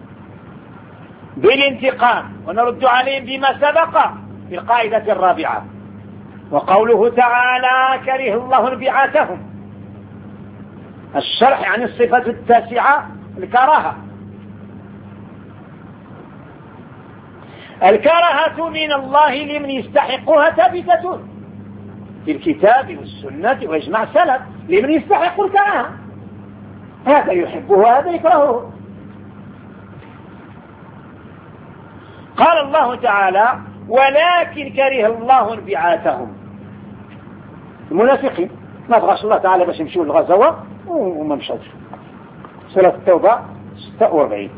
بالانتقام، ونرد عليهم بما سبق في القاعدة الرابعة. وقوله تعالى كره الله انبعاثهم، الشرح عن الصفة التاسعة الكراهة. الكراهة من الله لمن يستحقها ثابتة في الكتاب والسنة وإجماع السلف، لمن يستحق الكراهة، هذا يحبه وهذا يكرهه. قال الله تعالى ولكن كره الله انبعاثهم، المنافقين ما بغاش الله تعالى باش يمشوا للغزوة وما مشاوش. سورة التوبة ستة وأربعين.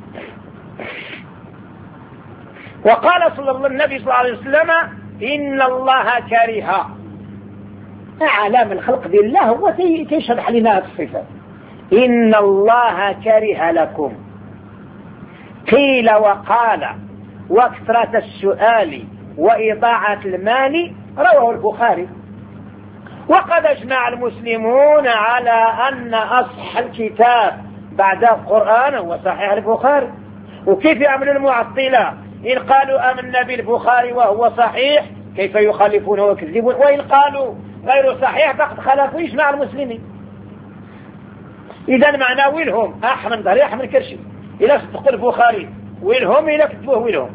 وقال صلى الله النبي صلى الله عليه وسلم إن الله كره، أعلام الخلق بالله هو تيشرح لنا هذه الصفة. إن الله كره لكم قيل وقال وكثرة السؤال وإضاعة المال، رواه البخاري. وقد اجمع المسلمون على أن أصح الكتاب بعد القرآن هو صحيح البخاري. وكيف يعمل المعطلة إن قالوا آمنا بالبخاري وهو صحيح كيف يخالفون ويكذبون، وإن قالوا غير صحيح فقد خالفوا إجماع المسلمين. إذا معنى ويلهم أحمد ضري أحمد كرشي إذا صدقوا البخاري، ويلهم إذا كتبوه ويلهم.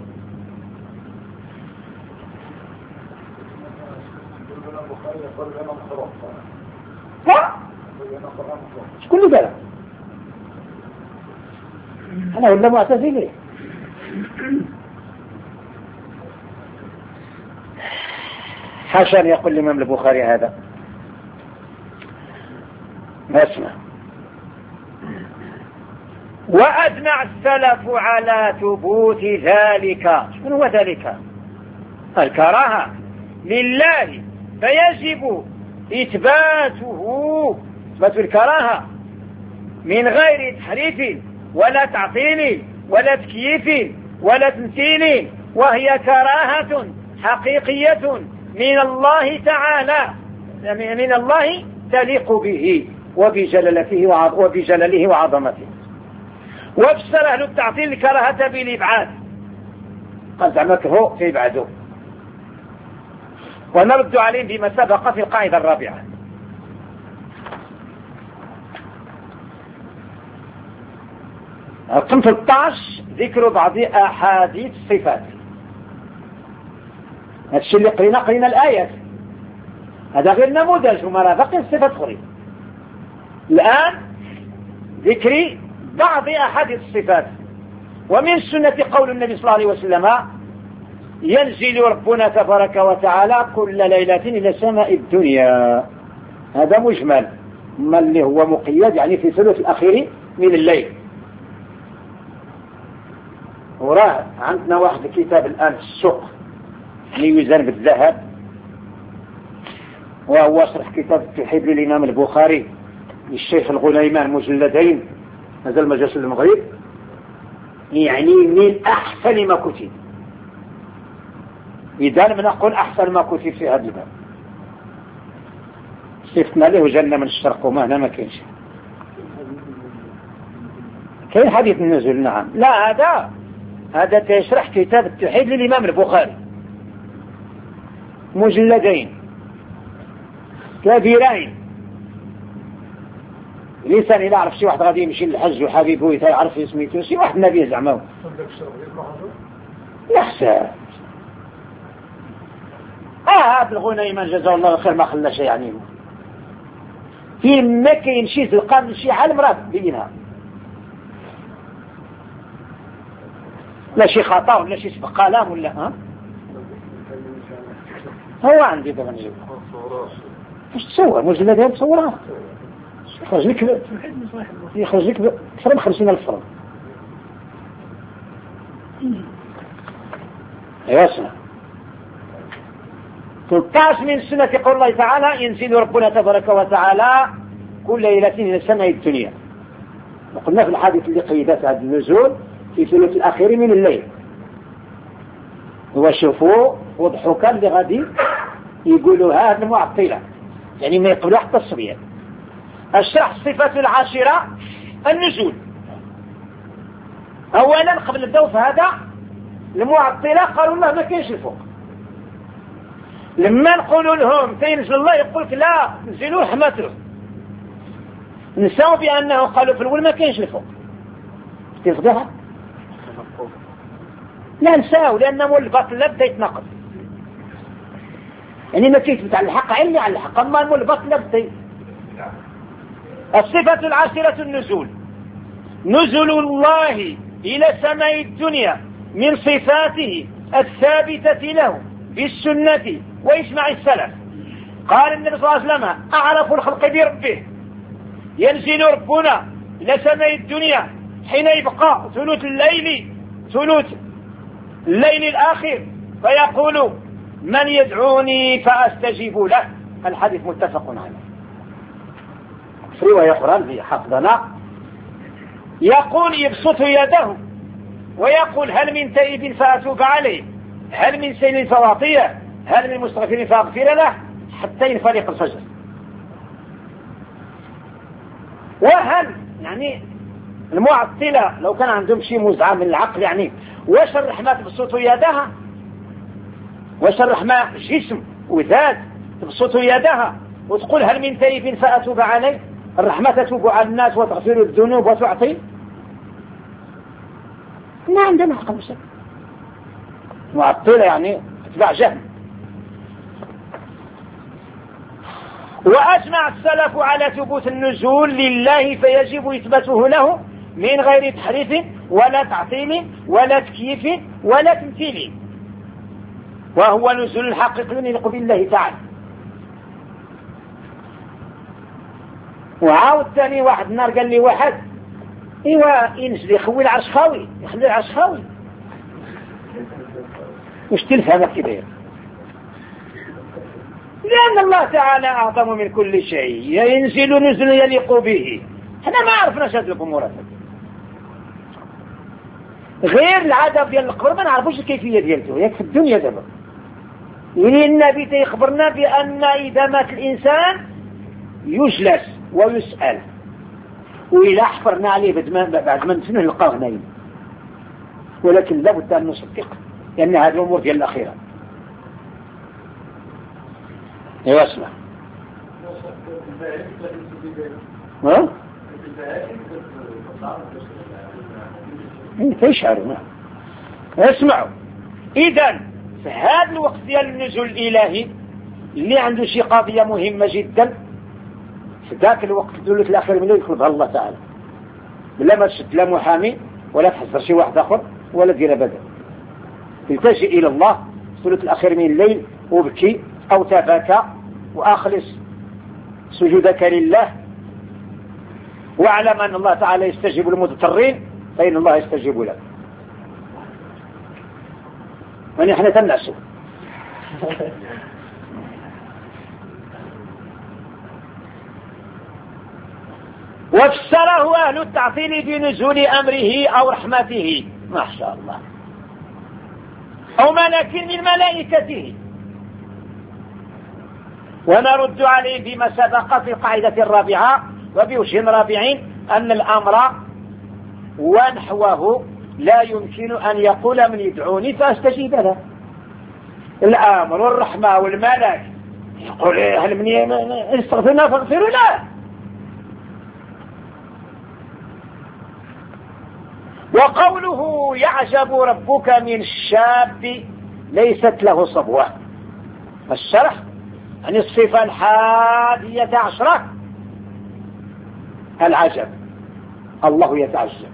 شكون اللي قال؟ أنا ولا معتزلي؟ حاشا يقول الإمام البخاري هذا. ما اسمع وأجمع السلف على ثبوت ذلك. من هو ذلك؟ الكراهة لله، فيجب إثباته، إثبات الكراهة من غير تحريف ولا تعطيل ولا تكييف ولا تمثيل، وهي كراهة حقيقية من الله تعالى، من الله تليق به وبجلالته وبجلاله وعظمته. وابصر أهل التعطيل الكراهة بالإبعاد، قال زعمك هو سيبعده، ونرد عليهم بما سبق في القاعدة الرابعة. رقم ثلاثة عشر ذكر بعض أحاديث الصفات. هذا الشيء اللي قرينا قرينا الآيات، هذا غير نموذج، وما باقي الصفات أخرى. الآن ذكر بعض أحاديث الصفات. ومن السنة قول النبي صلى الله عليه وسلم: ينزل ربنا تبارك وتعالى كل ليلة إلى سماء الدنيا. هذا مجمل، ما اللي هو مقيد يعني في الثلث الأخير من الليل. وراه عندنا واحد الكتاب الآن في السوق يوزن بالذهب، وهو شرح كتاب التوحيد للإمام البخاري للشيخ الغليمان، مجلدين، هذا مجلس المغرب، يعني من أحسن ما كتب. إذا لم نقول أحسن ما كتب في هذا الباب، صفتنا له جنة من الشرق وما هنا ما كاينش. كاين حديث النزول، نعم. لا، هذا هذا تشرح كتاب التوحيد للإمام البخاري، مجلدين كبيرين. لسان إلا عرف شي واحد غادي يمشي للحج وحبيبه يعرف اسميتو، شي واحد نبي زعما يحسن. اه هذا الغنيمان جزاه الله خير ما خلى شيء يعني، في ما كاين شي زلقه من شي عالم راه بينها، لا شي خطا ولا شي سبق كلام ولا ها. هو عندي دابا نجيب واش تصور مجلدات تصورها يخرج لك يخرج لك أكثر من خمسين ألف فرنك. أيوة سنة ثلاثة عشر من سنة قول الله تعالى: ينزل ربنا تبارك وتعالى كل ليلة إلى سماء الدنيا. وقلنا في الحادث اللي قيدت هذا النزول في الثلث الأخير من الليل. وشوفوا وضحوك اللي غادي يقولوا هذا المعطلة، يعني ما يقبلوا حتى الصبيان. الشرح الصفة العاشرة النزول. أولا قبل الدو في هذا المعطلة قالوا الله ما كاينش الفوق. لما نقولوا لهم تينزل الله يقول لك لا نزلوا رحمته، نساو بأنه قالوا في الأول ما كاينش الفوق. تفضلها لا نساو، لأنه الباطل لا بدا يتناقض، يعني ما كيثبت على الحق علمي على الحق، أما الباطل لا بدا. الصفة العاشرة النزول. نزل الله إلى سماء الدنيا من صفاته الثابتة له بالسنة وإجماع السلف. قال النبي صلى الله عليه وسلم: أعرف الخلق بربه. ينزل ربنا إلى سماء الدنيا حين يبقى ثلث الليل ثلث الليل الآخر، فيقول: من يدعوني فأستجيب له. الحديث متفق عليه. في رواية أخرى حفظنا يقول: يبسط يده ويقول: هل من تائب فأتوب عليه، هل من سيل فواطيه، هل من مستغفر فأغفر له، حتى ينفلق الفجر. وهل يعني المعطلة لو كان عندهم شيء مزعة من العقل، يعني واش الرحمة تبسط يدها، واش الرحمة جسم وذات تبسط يدها وتقول هل من تائب فأتوب عليه؟ الرحمة تتوب على الناس وتغفر الذنوب وتعطي؟ ما عندنا حق مشكلة. معطلة يعني اتباع جهل. وأجمع السلف على ثبوت النزول لله، فيجب إثباته له من غير تحريف ولا تعطيل ولا تكييف ولا تمثيل، وهو نزول الحقيقي يليق بالله تعالى. وعاود ثاني واحد النار قال لي واحد ايوا ينزل يخوي العرش خاوي، يخلي العرش خاوي. واش تلفهمك كده؟ لأن الله تعالى أعظم من كل شيء، ينزل نزل يليق به. احنا ما عرفناش هذه الأمور، غير العذاب ديال القبر ما نعرفوش الكيفية ديالته. ياك في الدنيا دابا يعني النبي تيخبرنا بأن إذا مات الإنسان يجلس ويسأل، وإلا حفرنا عليه بعد ما ندفنه نلقاه نايم، ولكن لابد أن نصدق لأن هذه الأمور ديال الأخيرة. ايوا اسمع ها تشعروا اسمعوا. اذا في هذا الوقت ديال النزول الالهي اللي عنده شي قضيه مهمه جدا، في ذاك الوقت الثلث الاخير منه يطلبها الله تعالى بلا ما تشد لا محامي ولا تحذر شي واحد اخر ولا دير ابدا. التجئ الى الله الثلث الاخير من الليل وبكي او تبكى واخلص سجودك لله، واعلم ان الله تعالى يستجيب للمضطرين فإن الله يستجيب لك. ونحن تنعسوا وفسره أهل التعطيل بنزول أمره أو رحمته ما شاء الله أو ملك من ملائكته، ونرد عليه بما سبق في القاعدة الرابعة وبوجه رابع أن الأمر ونحوه لا يمكن أن يقول من يدعوني فأستجيب له. الأمر والرحمة والملك يقول هل من استغفرنا فاغفروا له. وقوله يعجب ربك من الشاب ليست له صبوة، الشرح عن الصفة الحادية عشرة العجب، الله يتعجب.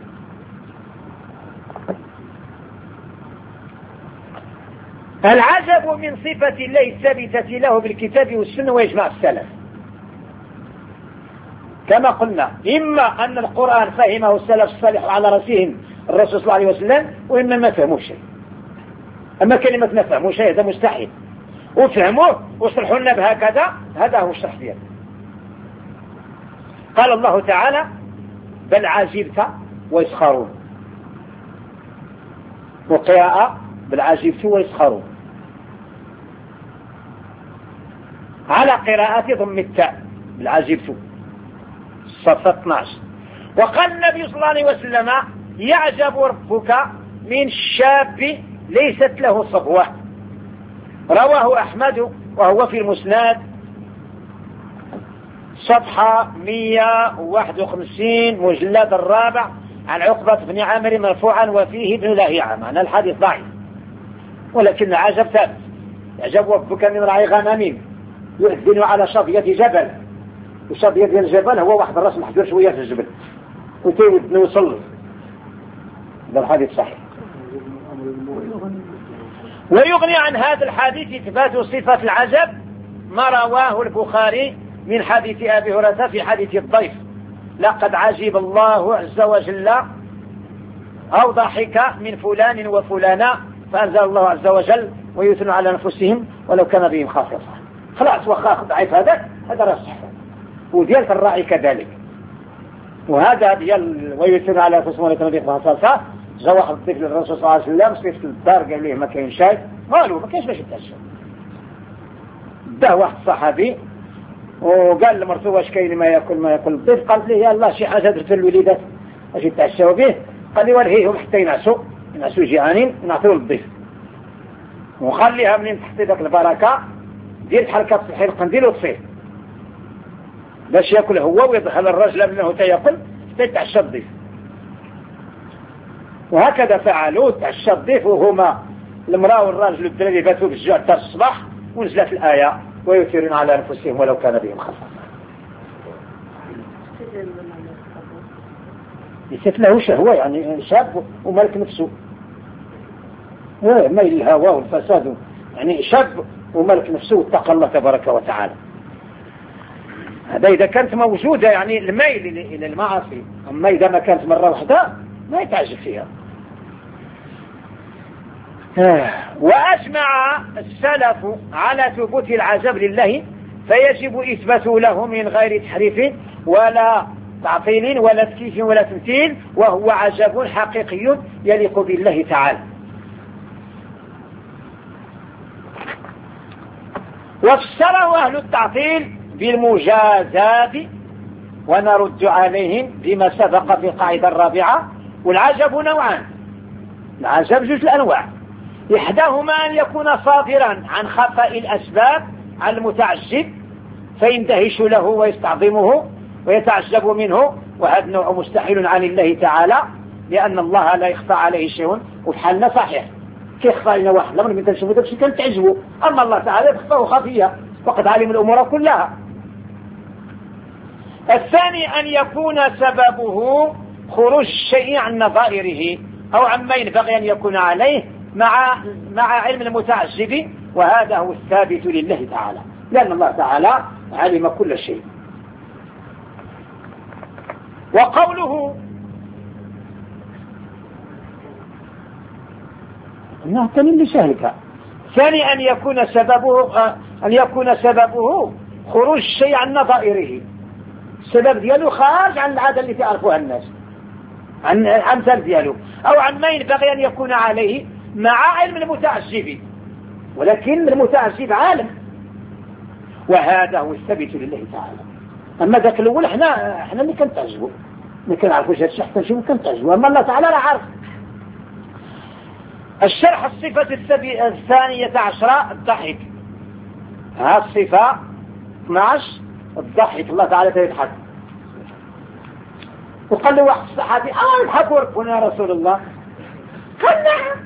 العجب من صفة الله الثابتة له بالكتاب والسنة وإجماع السلف، كما قلنا إما أن القرآن فهمه السلف الصالح على رأسهم الرسول صلى الله عليه وسلم، وإما ما فهموا شيء. أما كلمة ما فهموا شيء هذا مستحيل، وفهموه وصلحوا لنا بهكذا، هذا هو الشرح ديالنا. قال الله تعالى بل عجبت ويسخرون، وقراءة بل عجبت ويسخرون على قراءة ضم التاء بل عجبت صف اثني عشر. وقال النبي صلى الله عليه وسلم يعجب ربك من الشاب ليست له صبوة، رواه أحمد وهو في المسند صفحة مئة وواحد وخمسين مجلد الرابع عن عقبة بن عامر مرفوعا وفيه ابن لهيعة، معنى الحديث ضعيف ولكن عجب ثابت. يعجب ربك من رعي غنم يؤذن على شظية جبل، وشظية الجبل هو واحد الراس محجور شوية في الجبل وتيودن ويصلي، هذا الحديث صحيح. ويغني عن هذا الحديث إثبات صفة العجب ما رواه البخاري من حديث أبي هريرة في حديث الضيف لقد عجب الله عز وجل أو ضحك من فلان وفلانة، فأنزل الله عز وجل ويثنى على أنفسهم ولو كان بهم خاصة. خلاص وخاخ ضعيف هذا هذا رأس صحيح، وديال الراعي كذلك، وهذا ديال ويثنى على أنفسهم ولو كان بهم خاصة. جا واحد الضيف للرسول صلى الله عليه وسلم صيفط الدار قال ليه ما كاين شاي، قالوا ما كاينش باش يتعشى. ده واحد صحابي وقال لمرته واش كاين ما ياكل ما ياكل الضيف، قالت لي يلا شي حاجه درت للوليدات اش يتعشاو به، قال لي ولهيهم حتى ينعسوا ينعسوا جيعانين نعطيو للضيف، وخليها منين تحطي ذاك البركه دير بحال كتصحي القنديل وتصير باش ياكل هو ويدخل الرجل منه حتى ياكل حتى يتعشى الضيف. وهكذا فعلوا، تعشى الضيف وهما المراه والراجل والدراري باتوا بالجوع حتى الصباح، ونزلت الآية ويثيرون على أنفسهم ولو كان بهم خصاصة. ليست له شهوة يعني شاب وملك نفسه، ميل الهوى والفساد يعني شاب وملك نفسه واتقى الله تبارك وتعالى. هذا إذا كانت موجودة يعني الميل إلى المعاصي. أما إذا ما كانت مرة واحدة ما يتعجب فيها. وأجمع السلف على ثبوت العجب لله فيجب إثباته له من غير تحريف ولا تعطيل ولا تكييف ولا تمثيل، وهو عجب حقيقي يليق بالله تعالى. وفسره أهل التعطيل بالمجازات، ونرد عليهم بما سبق في القاعدة الرابعة. والعجب نوعان، العجب جوج الأنواع، إحداهما أن يكون صادرا عن خفاء الأسباب عن المتعجب فيندهش له ويستعظمه ويتعجب منه، وهذا النوع مستحيل عن الله تعالى، لأن الله لا يخفى عليه شيء. وحالنا صحيح كيخفى لنا واحد الأمر من تنشوفه داكشي كان تعجبه، أما الله تعالى يخفاه خفية وقد علم الأمور كلها. الثاني أن يكون سببه خروج الشيء عن نظائره أو عما ينبغي أن يكون عليه مع مع علم المتعجب، وهذا هو الثابت لله تعالى، لأن الله تعالى علم كل شيء. وقوله نهتم لشهلك. ثاني أن يكون سببه أن يكون سببه خروج الشيء عن نظائره، السبب دياله خارج عن العادة التي يعرفها الناس، عن الأمثال دياله أو عن ما ينبغي أن يكون عليه مع علم المتعجب، ولكن المتعجب عالم، وهذا هو الثابت لله تعالى. أما ذاك الأول احنا احنا اللي كنتعجبوا، ما كنعرفوش هذا الشيء حتى شي كنتعجبوا، أما الله تعالى لا عارف. الشرح الصفة الثانية عشرة الضحك. ها الصفة اثناعش الضحك، الله تعالى يضحك. وقال له واحد الصحابي اه يضحكوا ربنا يا رسول الله، قال نعم.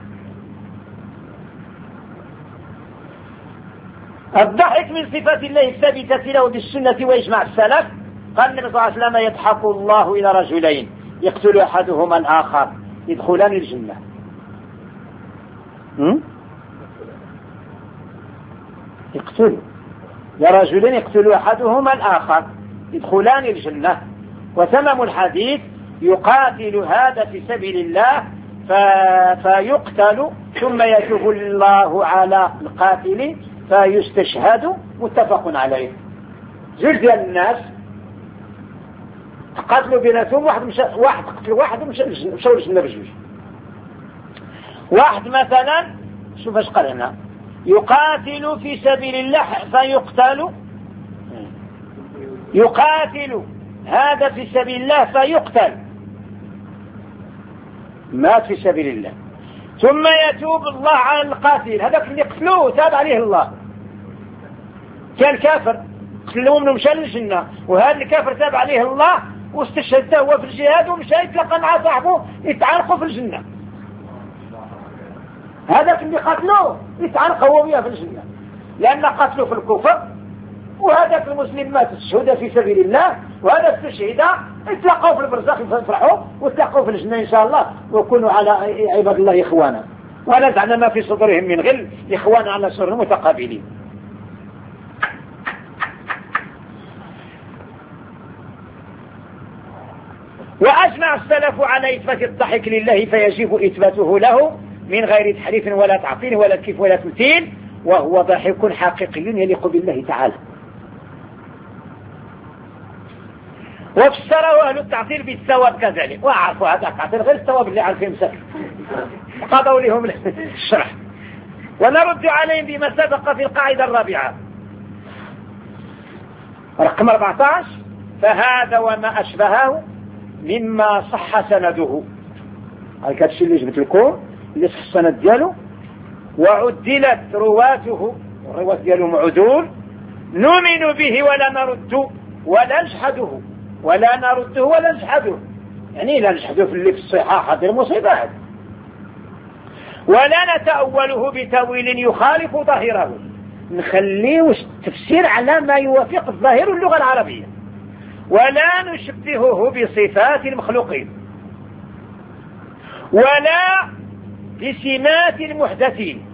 الضحك من صفات الله الثابتة له بالسنة وإجماع السلف. قال النبي صلى الله عليه وسلم يضحك الله إلى رجلين يقتل أحدهما الآخر يدخلان الجنة. يقتل يا رجلين يقتل أحدهما الآخر يدخلان الجنة. وتمام الحديث يقاتل هذا في سبيل الله فيقتل ثم يتوب الله على القاتل فيستشهد، متفق عليه. زوج ديال الناس قاتلوا بيناتهم، واحد مشى واحد قتل واحد ومشاو للجنة بجوج. واحد مثلا شوف اش قال هنا يقاتل في سبيل الله فيقتل، يقاتل هذا في سبيل الله فيقتل، مات في سبيل الله، ثم يتوب الله على القاتل، هذاك اللي قتلوه تاب عليه الله، كان كافر قتلوه منه مشى للجنة، وهذا الكافر تاب عليه الله واستشهد هو في الجهاد ومشى يتلقى مع صاحبه يتعانقوا في الجنة. هذاك اللي قتلوه يتعانقوا وياه في الجنة، لأن قتلوه في الكفر، وهذاك المسلم مات استشهد في سبيل الله، وهذا استشهد يتلقوا في البرزخ يفرحوا ويتلقوا في الجنة إن شاء الله، ويكونوا على عباد الله إخوانا، ونزعنا ما في صدورهم من غل إخوانا على سر متقابلين. وأجمع السلف على إثبات الضحك لله فيجب إثباته له من غير تحريف ولا تعطيل ولا تكييف ولا تمثيل، وهو ضحك حقيقي يليق بالله تعالى. وفسره أهل التعطيل بالثواب كذلك، وأعرفوا هذا التعطيل غير الثواب اللي عارفين مسكت قضوا لهم الشرح. ونرد عليهم بما سبق في القاعدة الرابعة رقم أربعة عشر. فهذا وما أشبهه مما صح سنده، هذا الشيء اللي جبت لكم اللي صح السند دياله وعدلت رواته، الرواة ديالهم عدول، نؤمن به ولا نرد ولا نجحده ولا نرده ولا نجحده، يعني لا نجحده في اللي في الصحاح هذه المصيبات، ولا نتأوله بتأويل يخالف ظاهره، نخليه التفسير على ما يوافق الظاهر اللغة العربية، ولا نشبهه بصفات المخلوقين ولا بسمات المحدثين.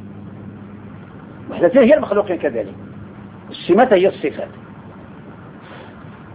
المحدثين هي المخلوقين كذلك، السمات هي الصفات.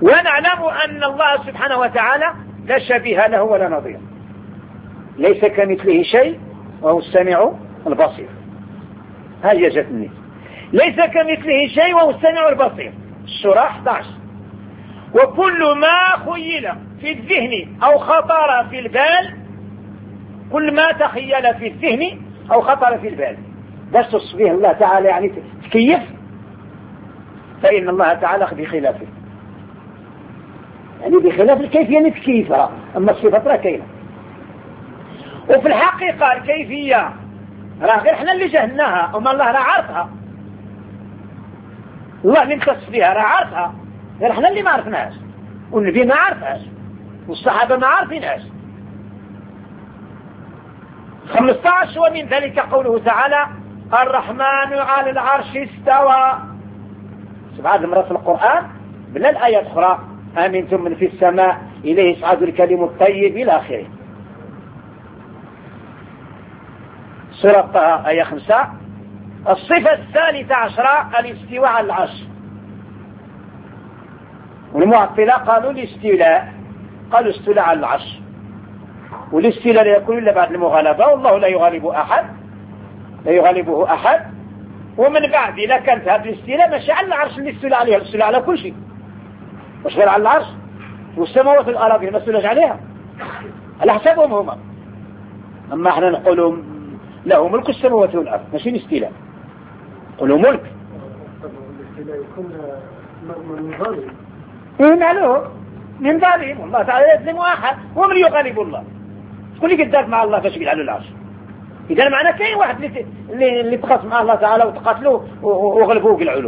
ونعلم أن الله سبحانه وتعالى لا شبيه له ولا نظير، ليس كمثله شيء وهو السميع البصير. هذه جتني، ليس كمثله شيء وهو السميع البصير، السورة أحد عشر. وكل ما خيل في الذهن أو خطر في البال، كل ما تخيل في الذهن أو خطر في البال باش تصفيه الله تعالى يعني تكيف، فإن الله تعالى بخلافه، يعني بخلاف الكيفية يعني تكيفها، أما الصفات راه كاينة. وفي الحقيقة الكيفية راه غير احنا اللي جهلناها، وما الله راه عارفها، الله اللي متصف بها راه عارفها، غير احنا اللي ما عرفناش، والنبي ما عرفهاش، والصحابة ما عارفينهاش. خمسة عشر ومن ذلك قوله تعالى الرحمن على العرش استوى، سبعة مرات في القرآن بلا الآية الأخرى آمنتم من في السماء إليه يصعد الكلم الطيب إلى آخره. سورة طه آية خمسة. الصفة الثالثة عشرة الاستواء على العرش، والمعطلة قالوا الاستيلاء، قالوا استيلاء على العرش، والاستيلاء لا يكون إلا بعد المغالبة، والله لا يغالب أحد، لا يغالبه أحد. ومن بعد إذا كانت هذه الاستيلاء ماشي على العرش اللي استيلاء عليها، الاستيلاء على كل شيء، مش غير على العرش، والسماوات والأراضي ما استيلاش عليها على حسابهم هما. أما احنا نقول له ملك السماوات والأرض ماشي استيلاء، قولوا ملك.
الاستيلاء يكون من ظالم،
ايه معلوم من ظالم، والله تعالى يظلم أحد، ومن يغالب الله؟ شكون اللي قدام مع الله فاش على العرش؟ إذا معنى كاين واحد اللي اللي, اللي تقاس مع الله تعالى وتقاتلوه وغلبوه بالعلو.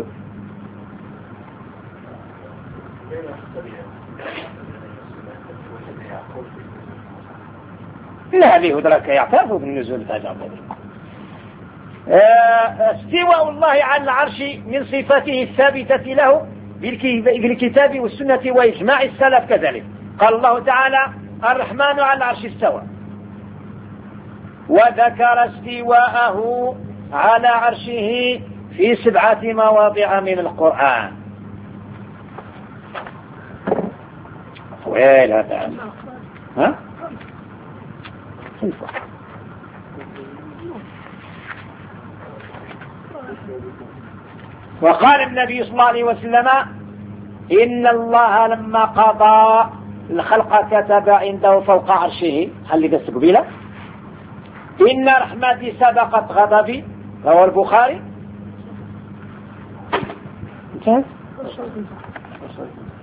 لا هذه هدرك يعترفوا بالنزول تاع جابر. استواء الله على العرش من صفاته الثابتة له بالكتاب والسنة وإجماع السلف كذلك. قال الله تعالى الرحمن على العرش استوى، وذكر استواءه على عرشه في سبعة مواضع من القرآن. ويل هذا ها وقال النبي صلى الله عليه وسلم إن الله لما قضى الخلق كتب عنده فوق عرشه، خلي بس قبيلة، إن رحمتي سبقت غضبي، رواه البخاري.